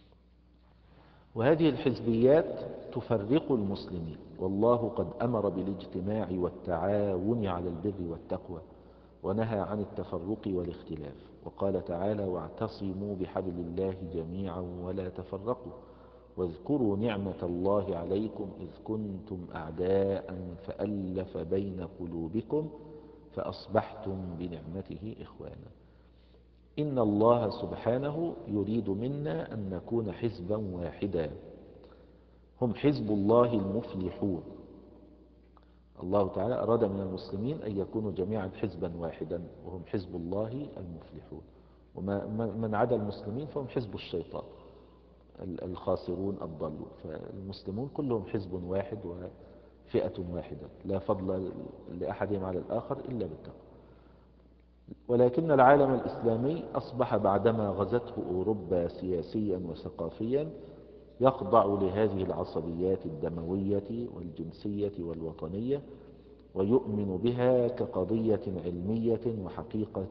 وهذه الحزبيات تفرق المسلمين، والله قد أمر بالاجتماع والتعاون على البر والتقوى ونهى عن التفرق والاختلاف. وقال تعالى: واعتصموا بحبل الله جميعا ولا تفرقوا واذكروا نعمة الله عليكم إذ كنتم أعداء فألف بين قلوبكم فأصبحتم بنعمته إخوانا. إن الله سبحانه يريد منا أن نكون حزبا واحدا، هم حزب الله المفلحون. الله تعالى أراد من المسلمين أن يكونوا جميعا حزبا واحدا، وهم حزب الله المفلحون. ومن عدا المسلمين فهم حزب الشيطان الخاسرون الضالون. فالمسلمون كلهم حزب واحد وفئة واحدة، لا فضل لأحدهم على الآخر إلا بالتقوى. ولكن العالم الإسلامي أصبح بعدما غزته أوروبا سياسيا وثقافيا يخضع لهذه العصبيات الدموية والجنسية والوطنية، ويؤمن بها كقضية علمية وحقيقة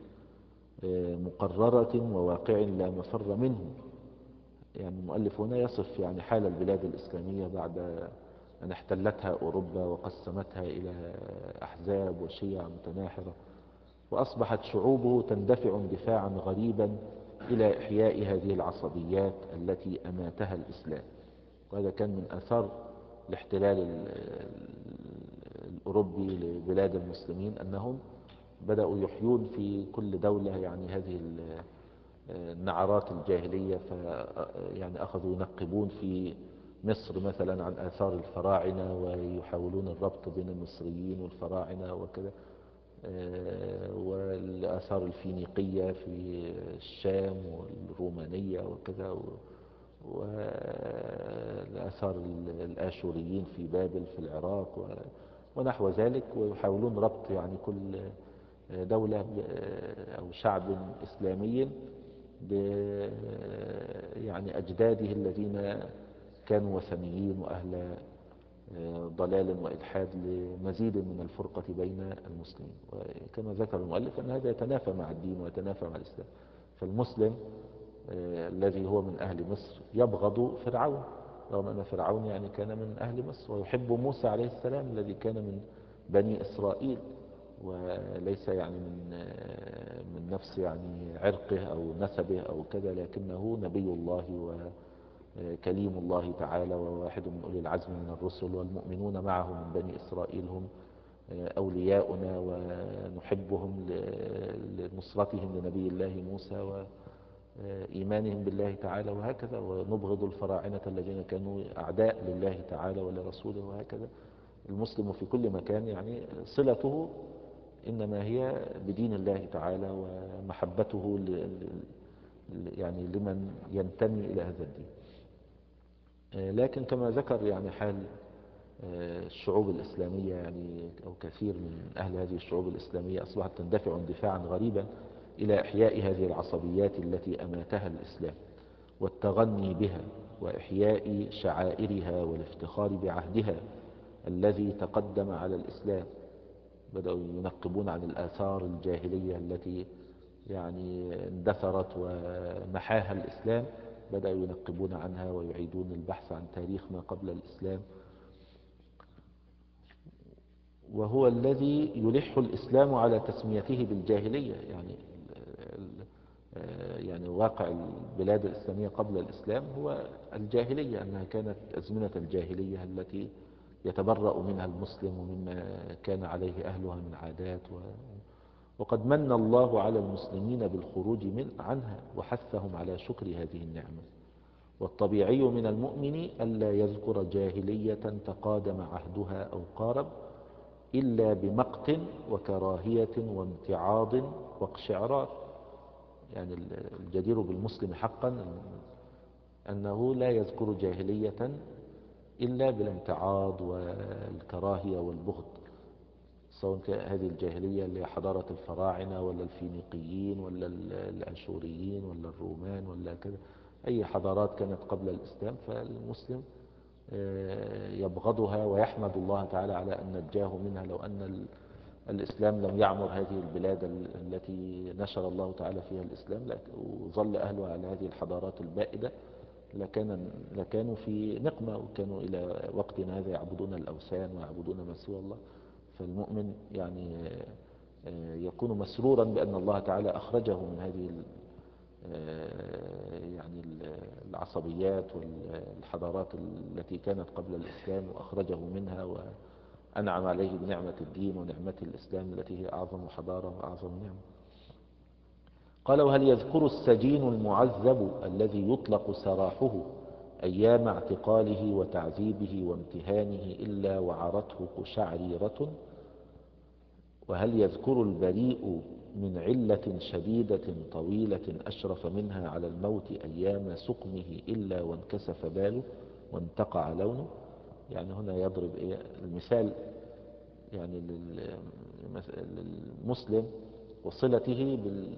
مقررة وواقع لا مفر منه. يعني المؤلف هنا يصف يعني حال البلاد الإسلامية بعد أن احتلتها أوروبا وقسمتها إلى أحزاب وشيع متناحرة، وأصبحت شعوبه تندفع اندفاعا غريبا إلى إحياء هذه العصبيات التي أماتها الإسلام. وهذا كان من آثار الاحتلال الأوروبي لبلاد المسلمين، أنهم بدأوا يحيون في كل دولة يعني هذه النعرات الجاهلية. ف يعني أخذوا ينقبون في مصر مثلا عن آثار الفراعنة ويحاولون الربط بين المصريين والفراعنة وكذا، والآثار الفينيقية في الشام والرومانية وكذا، والآثار الآشوريين في بابل في العراق ونحو ذلك. ويحاولون ربط يعني كل دولة أو شعب إسلامي ب يعني أجداده الذين كانوا وثنيين وأهل ضلال وإلحاد، لمزيد من الفرقة بين المسلمين. وكما ذكر المؤلف أن هذا يتنافى مع الدين ويتنافى مع الإسلام. فالمسلم الذي هو من أهل مصر يبغض فرعون، رغم أن فرعون يعني كان من أهل مصر، ويحب موسى عليه السلام الذي كان من بني إسرائيل، وليس يعني من من نفس يعني عرقه أو نسبه أو كذا، لكنه نبي الله وكليم الله تعالى وواحد من أولي العزم من الرسل، والمؤمنون معه من بني إسرائيل هم أولياؤنا ونحبهم لنصرتهم لنبي الله موسى وإيمانهم بالله تعالى وهكذا، ونبغض الفراعنة الذين كانوا أعداء لله تعالى ولرسوله وهكذا. المسلم في كل مكان يعني صلته إنما هي بدين الله تعالى ومحبته يعني لمن ينتمي إلى هذا الدين. لكن كما ذكر يعني حال الشعوب الإسلامية يعني أو كثير من أهل هذه الشعوب الإسلامية أصبحت تندفع اندفاعا غريبا إلى إحياء هذه العصبيات التي أماتها الإسلام والتغني بها وإحياء شعائرها والافتخار بعهدها الذي تقدم على الإسلام. بدأوا ينقبون عن الآثار الجاهلية التي يعني اندثرت ومحاها الإسلام، بدأوا ينقبون عنها ويعيدون البحث عن تاريخ ما قبل الإسلام، وهو الذي يلح الإسلام على تسميته بالجاهلية. يعني يعني واقع البلاد الإسلامية قبل الإسلام هو الجاهلية، أنها كانت أزمنة الجاهلية التي يتبرأ منها المسلم ومما كان عليه أهلها من عادات و... وقد من الله على المسلمين بالخروج من عنها وحثهم على شكر هذه النعمة. والطبيعي من المؤمن ألا يذكر جاهلية تقادم عهدها أو قارب إلا بمقت وكراهية وامتعاض واقشعرار. يعني الجدير بالمسلم حقا أنه لا يذكر جاهلية إلا بالامتعاض والكراهية والبغض، سواء كان هذه الجاهلية اللي حضارة الفراعنة ولا الفينيقيين ولا الأشوريين ولا الرومان ولا كذا، أي حضارات كانت قبل الإسلام فالمسلم يبغضها ويحمد الله تعالى على أن نجاه منها. لو أن الإسلام لم يعمر هذه البلاد التي نشر الله تعالى فيها الإسلام وظل أهلها على هذه الحضارات البائدة لكان لكانوا في نقمة، وكانوا إلى وقتنا هذا يعبدون الأوثان ويعبدون ما سوى الله. فالمؤمن يعني يكون مسرورا بأن الله تعالى أخرجه من هذه يعني العصبيات والحضارات التي كانت قبل الإسلام وأخرجه منها وأنعم عليه بنعمة الدين ونعمة الإسلام التي هي أعظم حضارة وأعظم نعمة. قال: وهل يذكر السجين المعذب الذي يطلق سراحه أيام اعتقاله وتعذيبه وامتهانه إلا وعرته قشعريرة؟ وهل يذكر البريء من علة شديدة طويلة أشرف منها على الموت أيام سقمه إلا وانكسف باله وانتقع لونه؟ يعني هنا يضرب إيه المثال يعني للمسلم وصلته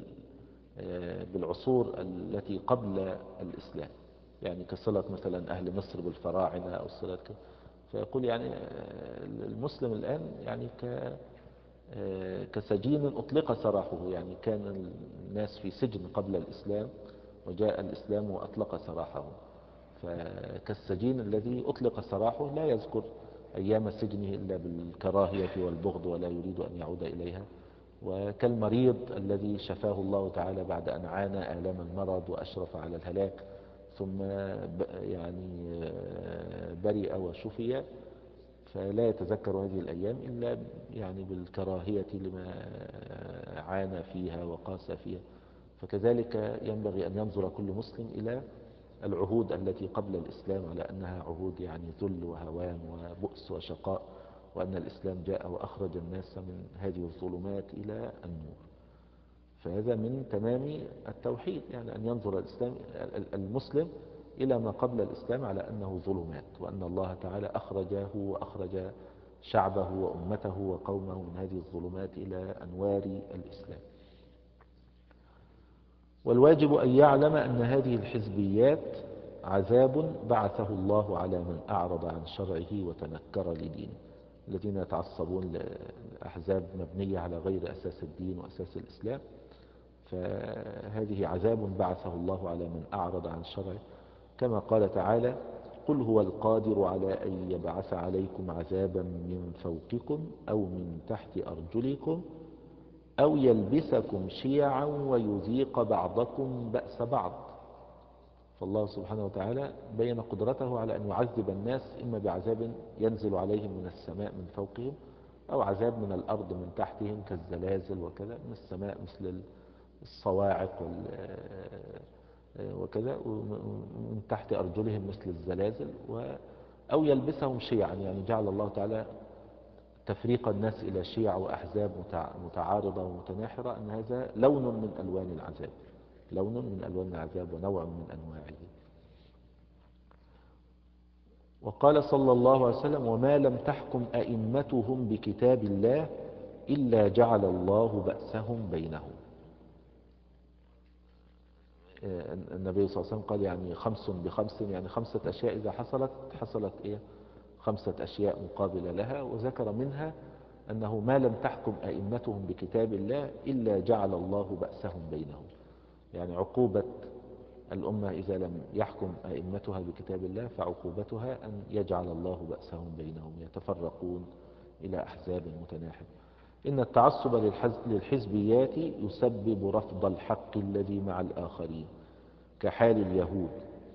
بالعصور التي قبل الإسلام، يعني كصلة مثلا أهل مصر بالفراعنة أو صلة ك... فيقول يعني المسلم الآن يعني ك كسجين أطلق سراحه، يعني كان الناس في سجن قبل الإسلام وجاء الإسلام وأطلق سراحه، فكالسجين الذي أطلق سراحه لا يذكر أيام سجنه إلا بالكراهية والبغض ولا يريد أن يعود إليها، وكالمريض الذي شفاه الله تعالى بعد أن عانى آلام المرض وأشرف على الهلاك ثم يعني برئ وشفي، فلا يتذكر هذه الأيام إلا يعني بالكراهية لما عانى فيها وقاس فيها. فكذلك ينبغي أن ينظر كل مسلم إلى العهود التي قبل الإسلام على أنها عهود يعني ذل وهوان وبؤس وشقاء، وأن الإسلام جاء وأخرج الناس من هذه الظلمات إلى النور. فهذا من تمام التوحيد، يعني أن ينظر الإسلام المسلم إلى ما قبل الإسلام على أنه ظلمات، وأن الله تعالى أخرجه وأخرج شعبه وأمته وقومه من هذه الظلمات إلى أنوار الإسلام. والواجب أن يعلم أن هذه الحزبيات عذاب بعثه الله على من أعرض عن شرعه وتنكر لدينه، الذين يتعصبون لأحزاب مبنية على غير أساس الدين وأساس الإسلام، فهذه عذاب بعثه الله على من أعرض عن شرعه، كما قال تعالى: قل هو القادر على أن يبعث عليكم عذابا من فوقكم أو من تحت أرجلكم أو يلبسكم شيعا ويذيق بعضكم بأس بعض. فالله سبحانه وتعالى بين قدرته على أن يعذب الناس إما بعذاب ينزل عليهم من السماء من فوقهم أو عذاب من الأرض من تحتهم كالزلازل وكذا، من السماء مثل الصواعق وكذا، ومن تحت أرجلهم مثل الزلازل، أو يلبسهم شيعا، يعني جعل الله تعالى تفريق الناس إلى شيع وأحزاب متعارضة ومتناحرة، أن هذا لون من ألوان العذاب، لون من ألوان العذاب ونوع من أنواعه. وقال صلى الله عليه وسلم: وما لم تحكم أئمتهم بكتاب الله إلا جعل الله بأسهم بينهم. النبي صلى الله عليه وسلم قال يعني خمس بخمس، يعني خمسة أشياء إذا حصلت حصلت إيه خمسة أشياء مقابلة لها، وذكر منها أنه ما لم تحكم أئمتهم بكتاب الله إلا جعل الله بأسهم بينهم، يعني عقوبة الأمة إذا لم يحكم أئمتها بكتاب الله فعقوبتها أن يجعل الله بأسهم بينهم، يتفرقون إلى أحزاب متناحرة. إن التعصب للحزبيات يسبب رفض الحق الذي مع الآخرين كحال اليهود،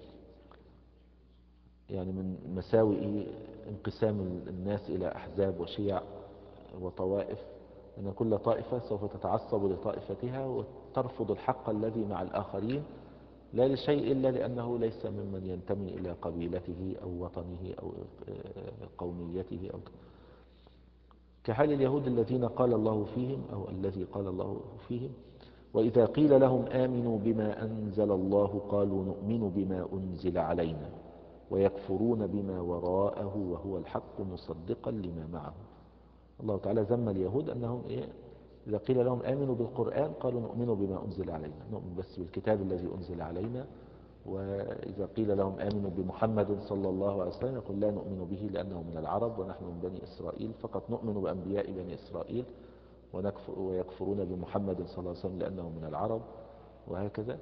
يعني من مساوئ انقسام الناس إلى أحزاب وشيع وطوائف أن كل طائفة سوف تتعصب لطائفتها وترفض الحق الذي مع الآخرين، لا لشيء إلا لأنه ليس ممن ينتمي إلى قبيلته أو وطنه أو قوميته أو كحال اليهود الذين قال الله فيهم أو الذي قال الله فيهم: وإذا قيل لهم آمنوا بما أنزل الله قالوا نؤمن بما أنزل علينا ويكفرون بما وراءه وهو الحق مصدقا لما معه. الله تعالى ذم اليهود أنهم إيه؟ إذا قيل لهم آمنوا بالقرآن قالوا نؤمن بما أنزل علينا، نؤمن بس بالكتاب الذي أنزل علينا. وإذا قيل لهم آمنوا بمحمد صلى الله عليه وسلم يقول لا نؤمن به لأنه من العرب ونحن من بني إسرائيل، فقط نؤمن بأنبياء بني إسرائيل، ويكفرون بمحمد صلى الله عليه وسلم لأنه من العرب، وهكذا.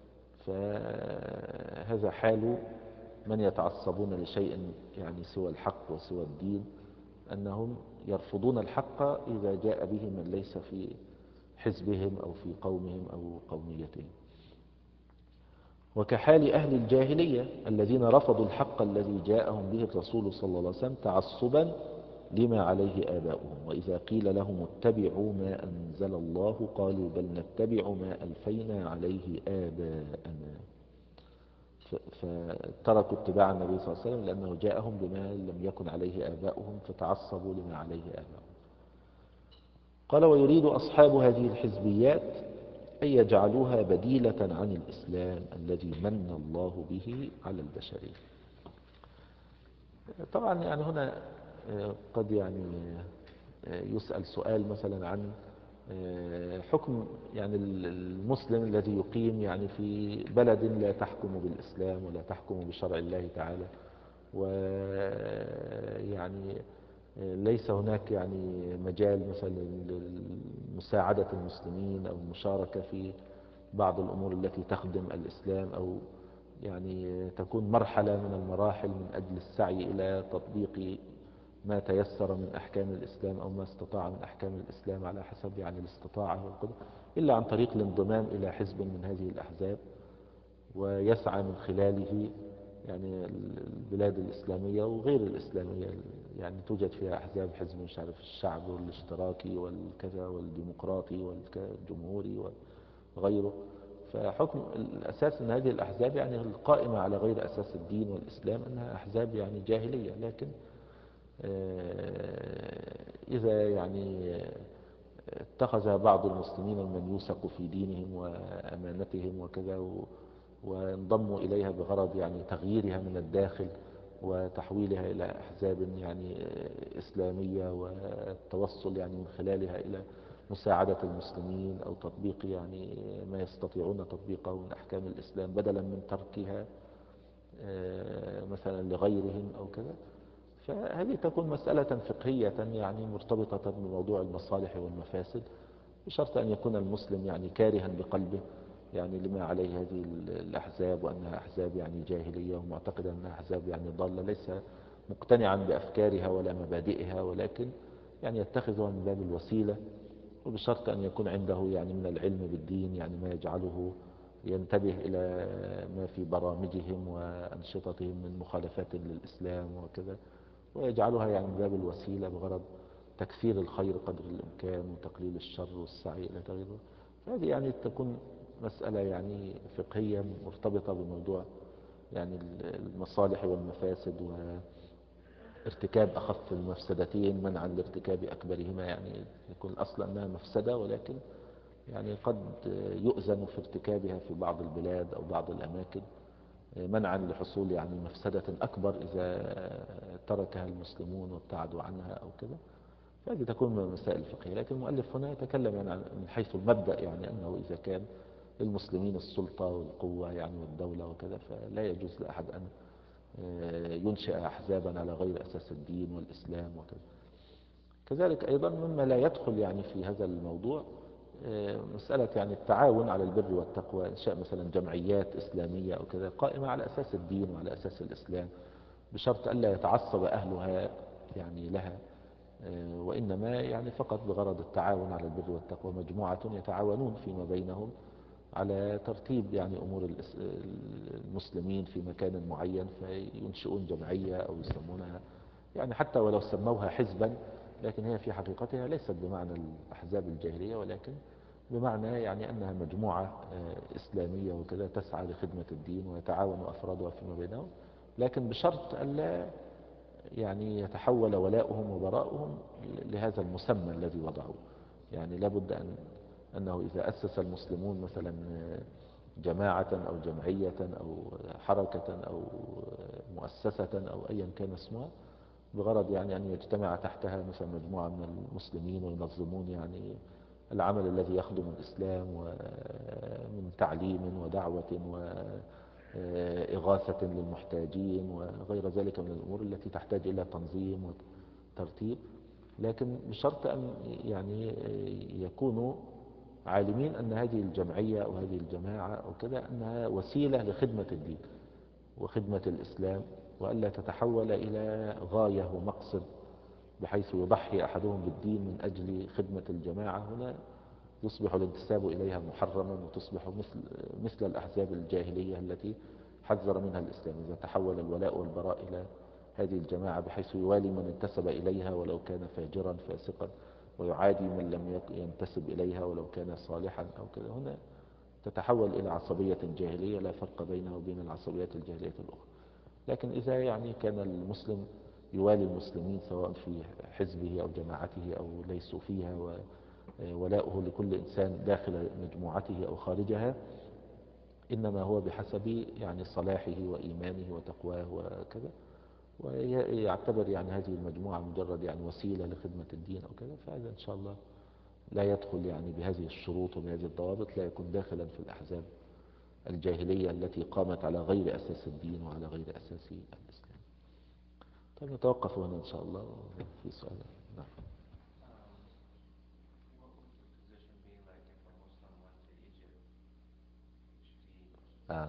فهذا حال من يتعصبون لشيء يعني سوى الحق وسوى الدين، أنهم يرفضون الحق إذا جاء به من ليس في حزبهم أو في قومهم أو قوميتهم. وكحال أهل الجاهلية الذين رفضوا الحق الذي جاءهم به الرسول صلى الله عليه وسلم تعصبا لما عليه آباؤهم، وإذا قيل لهم اتبعوا ما أنزل الله قالوا بل نتبع ما ألفينا عليه آباءنا، فتركوا اتباع النبي صلى الله عليه وسلم لأنه جاءهم بما لم يكن عليه آباؤهم فتعصبوا لما عليه آباؤهم. قال: ويريد أصحاب هذه الحزبيات أن يجعلوها بديلة عن الإسلام الذي من الله به على البشرية. طبعا يعني هنا قد يعني يسأل سؤال مثلا عن حكم يعني المسلم الذي يقيم يعني في بلد لا تحكم بالإسلام ولا تحكم بشرع الله تعالى، ويعني ليس هناك يعني مجال مثلا لمساعدة المسلمين أو المشاركة في بعض الأمور التي تخدم الإسلام، أو يعني تكون مرحلة من المراحل من أجل السعي إلى تطبيق ما تيسر من أحكام الإسلام أو ما استطاع من أحكام الإسلام على حسب يعني الاستطاعة والقدرة، إلا عن طريق الانضمام إلى حزب من هذه الأحزاب ويسعى من خلاله يعني البلاد الإسلامية وغير الإسلامية، يعني توجد فيها أحزاب، حزب مش عارف الشعب والاشتراكي والكذا والديمقراطي والجمهوري وغيره. فحكم الأساس أن هذه الأحزاب يعني القائمة على غير أساس الدين والإسلام أنها أحزاب يعني جاهلية، لكن إذا يعني اتخذ بعض المسلمين من يوثق في دينهم وأمانتهم وكذا وانضموا إليها بغرض يعني تغييرها من الداخل وتحويلها إلى أحزاب يعني إسلامية والتوصل يعني من خلالها إلى مساعدة المسلمين أو تطبيق يعني ما يستطيعون تطبيقه من أحكام الإسلام بدلا من تركها مثلا لغيرهم أو كذا، فهذه تكون مسألة فقهية يعني مرتبطة بموضوع المصالح والمفاسد، بشرط أن يكون المسلم يعني كارها بقلبه يعني لما عليه هذه الأحزاب وأنها أحزاب يعني جاهلية ومعتقدا أنها أحزاب يعني ضالة، ليس مقتنعا بأفكارها ولا مبادئها، ولكن يعني يتخذها من باب الوسيلة، وبشرط أن يكون عنده يعني من العلم بالدين يعني ما يجعله ينتبه إلى ما في برامجهم وأنشطتهم من مخالفات للإسلام وكذا، ويجعلها يعني من باب الوسيلة بغرض تكثير الخير قدر الإمكان وتقليل الشر والسعي إلى تغييره. فهذه يعني تكون مسألة يعني فقهية مرتبطة بموضوع يعني المصالح والمفاسد وارتكاب أخف المفسدتين منعا لارتكاب أكبرهما. يعني يكون الأصل أنها مفسدة، ولكن يعني قد يؤذن في ارتكابها في بعض البلاد أو بعض الأماكن منعا لحصول يعني مفسدة أكبر إذا تركها المسلمون وابتعدوا عنها أو كده. فهذه تكون من المسائل الفقهية. لكن المؤلف هنا يتكلم يعني من حيث المبدأ، يعني أنه إذا كان للمسلمين السلطة والقوة يعني والدولة وكذا، فلا يجوز لأحد أن ينشئ أحزابا على غير أساس الدين والإسلام وكذا. كذلك أيضا مما لا يدخل يعني في هذا الموضوع مسألة يعني التعاون على البر والتقوى، إنشاء مثلا جمعيات إسلامية أو كذا قائمة على أساس الدين وعلى أساس الإسلام، بشرط ألا يتعصب أهلها يعني لها، وإنما يعني فقط بغرض التعاون على البر والتقوى، مجموعة يتعاونون فيما بينهم على ترتيب يعني أمور المسلمين في مكان معين، فينشئون جمعية أو يسمونها يعني حتى ولو سموها حزبا، لكن هي في حقيقتها ليست بمعنى الأحزاب الجاهلية، ولكن بمعنى يعني أنها مجموعة إسلامية وكذا تسعى لخدمة الدين ويتعاون أفرادها فيما بينهم، لكن بشرط ألا يعني يتحول ولاؤهم وبراؤهم لهذا المسمى الذي وضعوه. يعني لابد أن أنه إذا أسس المسلمون مثلا جماعة أو جمعية أو حركة أو مؤسسة أو أيا كان اسمها، بغرض يعني أن يجتمع تحتها مثلا مجموعة من المسلمين وينظمون يعني العمل الذي يخدم الإسلام ومن تعليم ودعوة وإغاثة للمحتاجين وغير ذلك من الأمور التي تحتاج إلى تنظيم وترتيب، لكن بشرط أن يعني يكونوا عالمين أن هذه الجمعية أو هذه الجماعة أو كذا أنها وسيلة لخدمة الدين وخدمة الإسلام، وألا تتحول إلى غاية ومقصد بحيث يضحي أحدهم بالدين من أجل خدمة الجماعة. هنا يصبح الانتساب إليها محرما وتصبح مثل, مثل الأحزاب الجاهلية التي حذر منها الإسلام، إذا تحول الولاء والبراء إلى هذه الجماعة بحيث يوالي من انتسب إليها ولو كان فاجرا فاسقا، ويعادي من لم ينتسب إليها ولو كان صالحا أو كذا. هنا تتحول إلى عصبية جاهلية لا فرق بينها وبين العصبيات الجاهلية الأخرى. لكن إذا يعني كان المسلم يوالي المسلمين سواء في حزبه أو جماعته أو ليسوا فيها، وولاؤه لكل إنسان داخل مجموعته أو خارجها إنما هو بحسب يعني صلاحه وإيمانه وتقواه وكذا، ويعتبر يعني هذه المجموعة مجرد يعني وسيلة لخدمة الدين أو كذا، فهذا إن شاء الله لا يدخل يعني بهذه الشروط وبهذه الضوابط، لا يكون داخلا في الأحزاب الجاهلية التي قامت على غير أساس الدين وعلى غير أساس الإسلام. طيب نتوقف هنا إن شاء الله في سؤال. نعم. آه.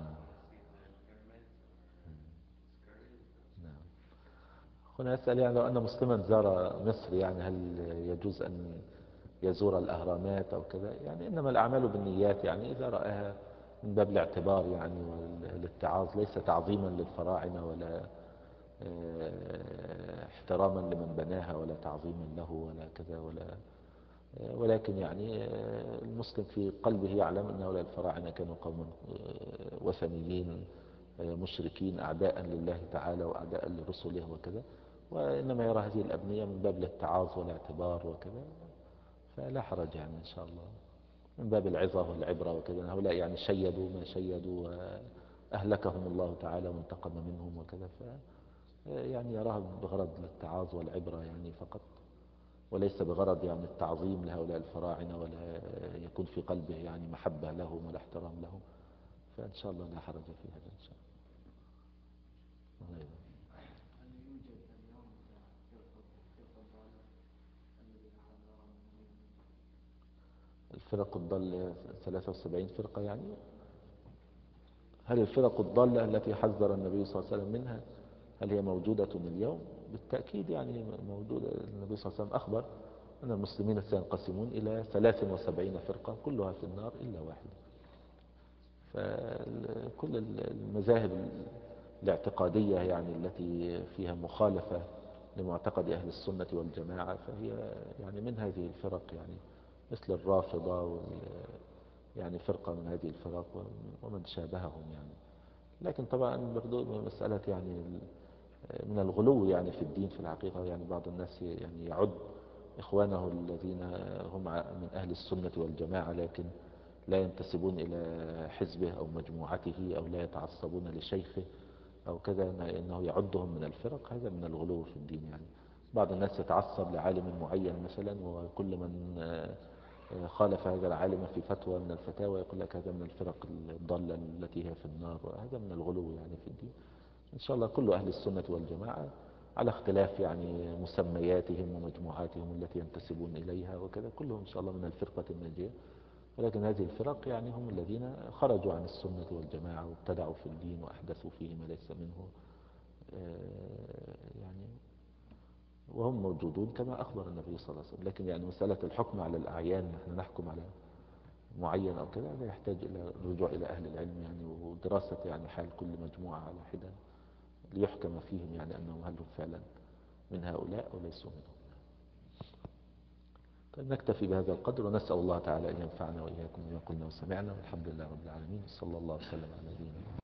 نعم. هنا يسأل يعني لو أن مسلما زار مصر يعني هل يجوز أن يزور الأهرامات أو كذا؟ يعني إنما الأعمال بالنيات، يعني إذا رأها من باب الاعتبار يعني والاتعاظ، ليس تعظيما للفراعنة ولا احتراما لمن بناها ولا تعظيما له ولا كذا، ولا ولكن يعني المسلم في قلبه يعلم أن هؤلاء الفراعنة كانوا قوما وثنيين مشركين أعداء لله تعالى وأعداء لرسله وكذا، وإنما يرى هذه الأبنية من باب الاتعاظ والاعتبار وكذا، فلا حرج يعني إن شاء الله من باب العظة والعبرة وكذا. هؤلاء يعني شيدوا ما شيدوا وأهلكهم الله تعالى وانتقم منهم وكذا، ف يعني يراها بغرض الاتعاظ والعبرة يعني فقط، وليس بغرض يعني التعظيم لهؤلاء الفراعنة، ولا يكون في قلبه يعني محبة لهم ولا احترام لهم، فإن شاء الله لا حرج في هذا إن شاء الله. الفرق الضالة ثلاثة وسبعين فرقة، يعني هل الفرق الضالة التي حذر النبي صلى الله عليه وسلم منها هل هي موجودة اليوم؟ بالتأكيد يعني موجودة. النبي صلى الله عليه وسلم أخبر أن المسلمين سينقسمون إلى ثلاث وسبعين فرقة كلها في النار إلا واحدة. فكل المذاهب الاعتقادية يعني التي فيها مخالفة لمعتقد أهل السنة والجماعة فهي يعني من هذه الفرق، يعني مثل الرافضة وال يعني فرقة من هذه الفرق ومن شابههم يعني. لكن طبعا برضو مسألة يعني من الغلو يعني في الدين في الحقيقة، يعني بعض الناس يعني يعد إخوانه الذين هم من أهل السنة والجماعة لكن لا ينتسبون إلى حزبه أو مجموعته أو لا يتعصبون لشيخه أو كذا، إنه يعدهم من الفرق. هذا من الغلو في الدين يعني. بعض الناس يتعصب لعالم معين مثلا، وكل من خالف هذا العالم في فتوى من الفتاوى يقول لك هذا من الفرق الضالة التي هي في النار، وهذا من الغلو يعني في الدين. إن شاء الله كل أهل السنة والجماعة على اختلاف يعني مسمياتهم ومجموعاتهم التي ينتسبون إليها وكذا، كلهم إن شاء الله من الفرقة الناجية. ولكن هذه الفرق يعني هم الذين خرجوا عن السنة والجماعة وابتدعوا في الدين وأحدثوا فيه ما ليس منه يعني، وهم موجودون كما أخبر النبي صلى الله عليه وسلم. لكن يعني مسألة الحكم على الأعيان، نحن نحكم على معين أو كذا، هذا يحتاج إلى الرجوع إلى أهل العلم يعني، ودراسة يعني حال كل مجموعة على حدة ليحكم فيهم يعني أنهم هل هم فعلا من هؤلاء أو ليسوا منهم. طيب نكتفي بهذا القدر، ونسأل الله تعالى أن ينفعنا وإياكم بما قلنا وسمعنا، والحمد لله رب العالمين، صلى الله وسلم على نبينا.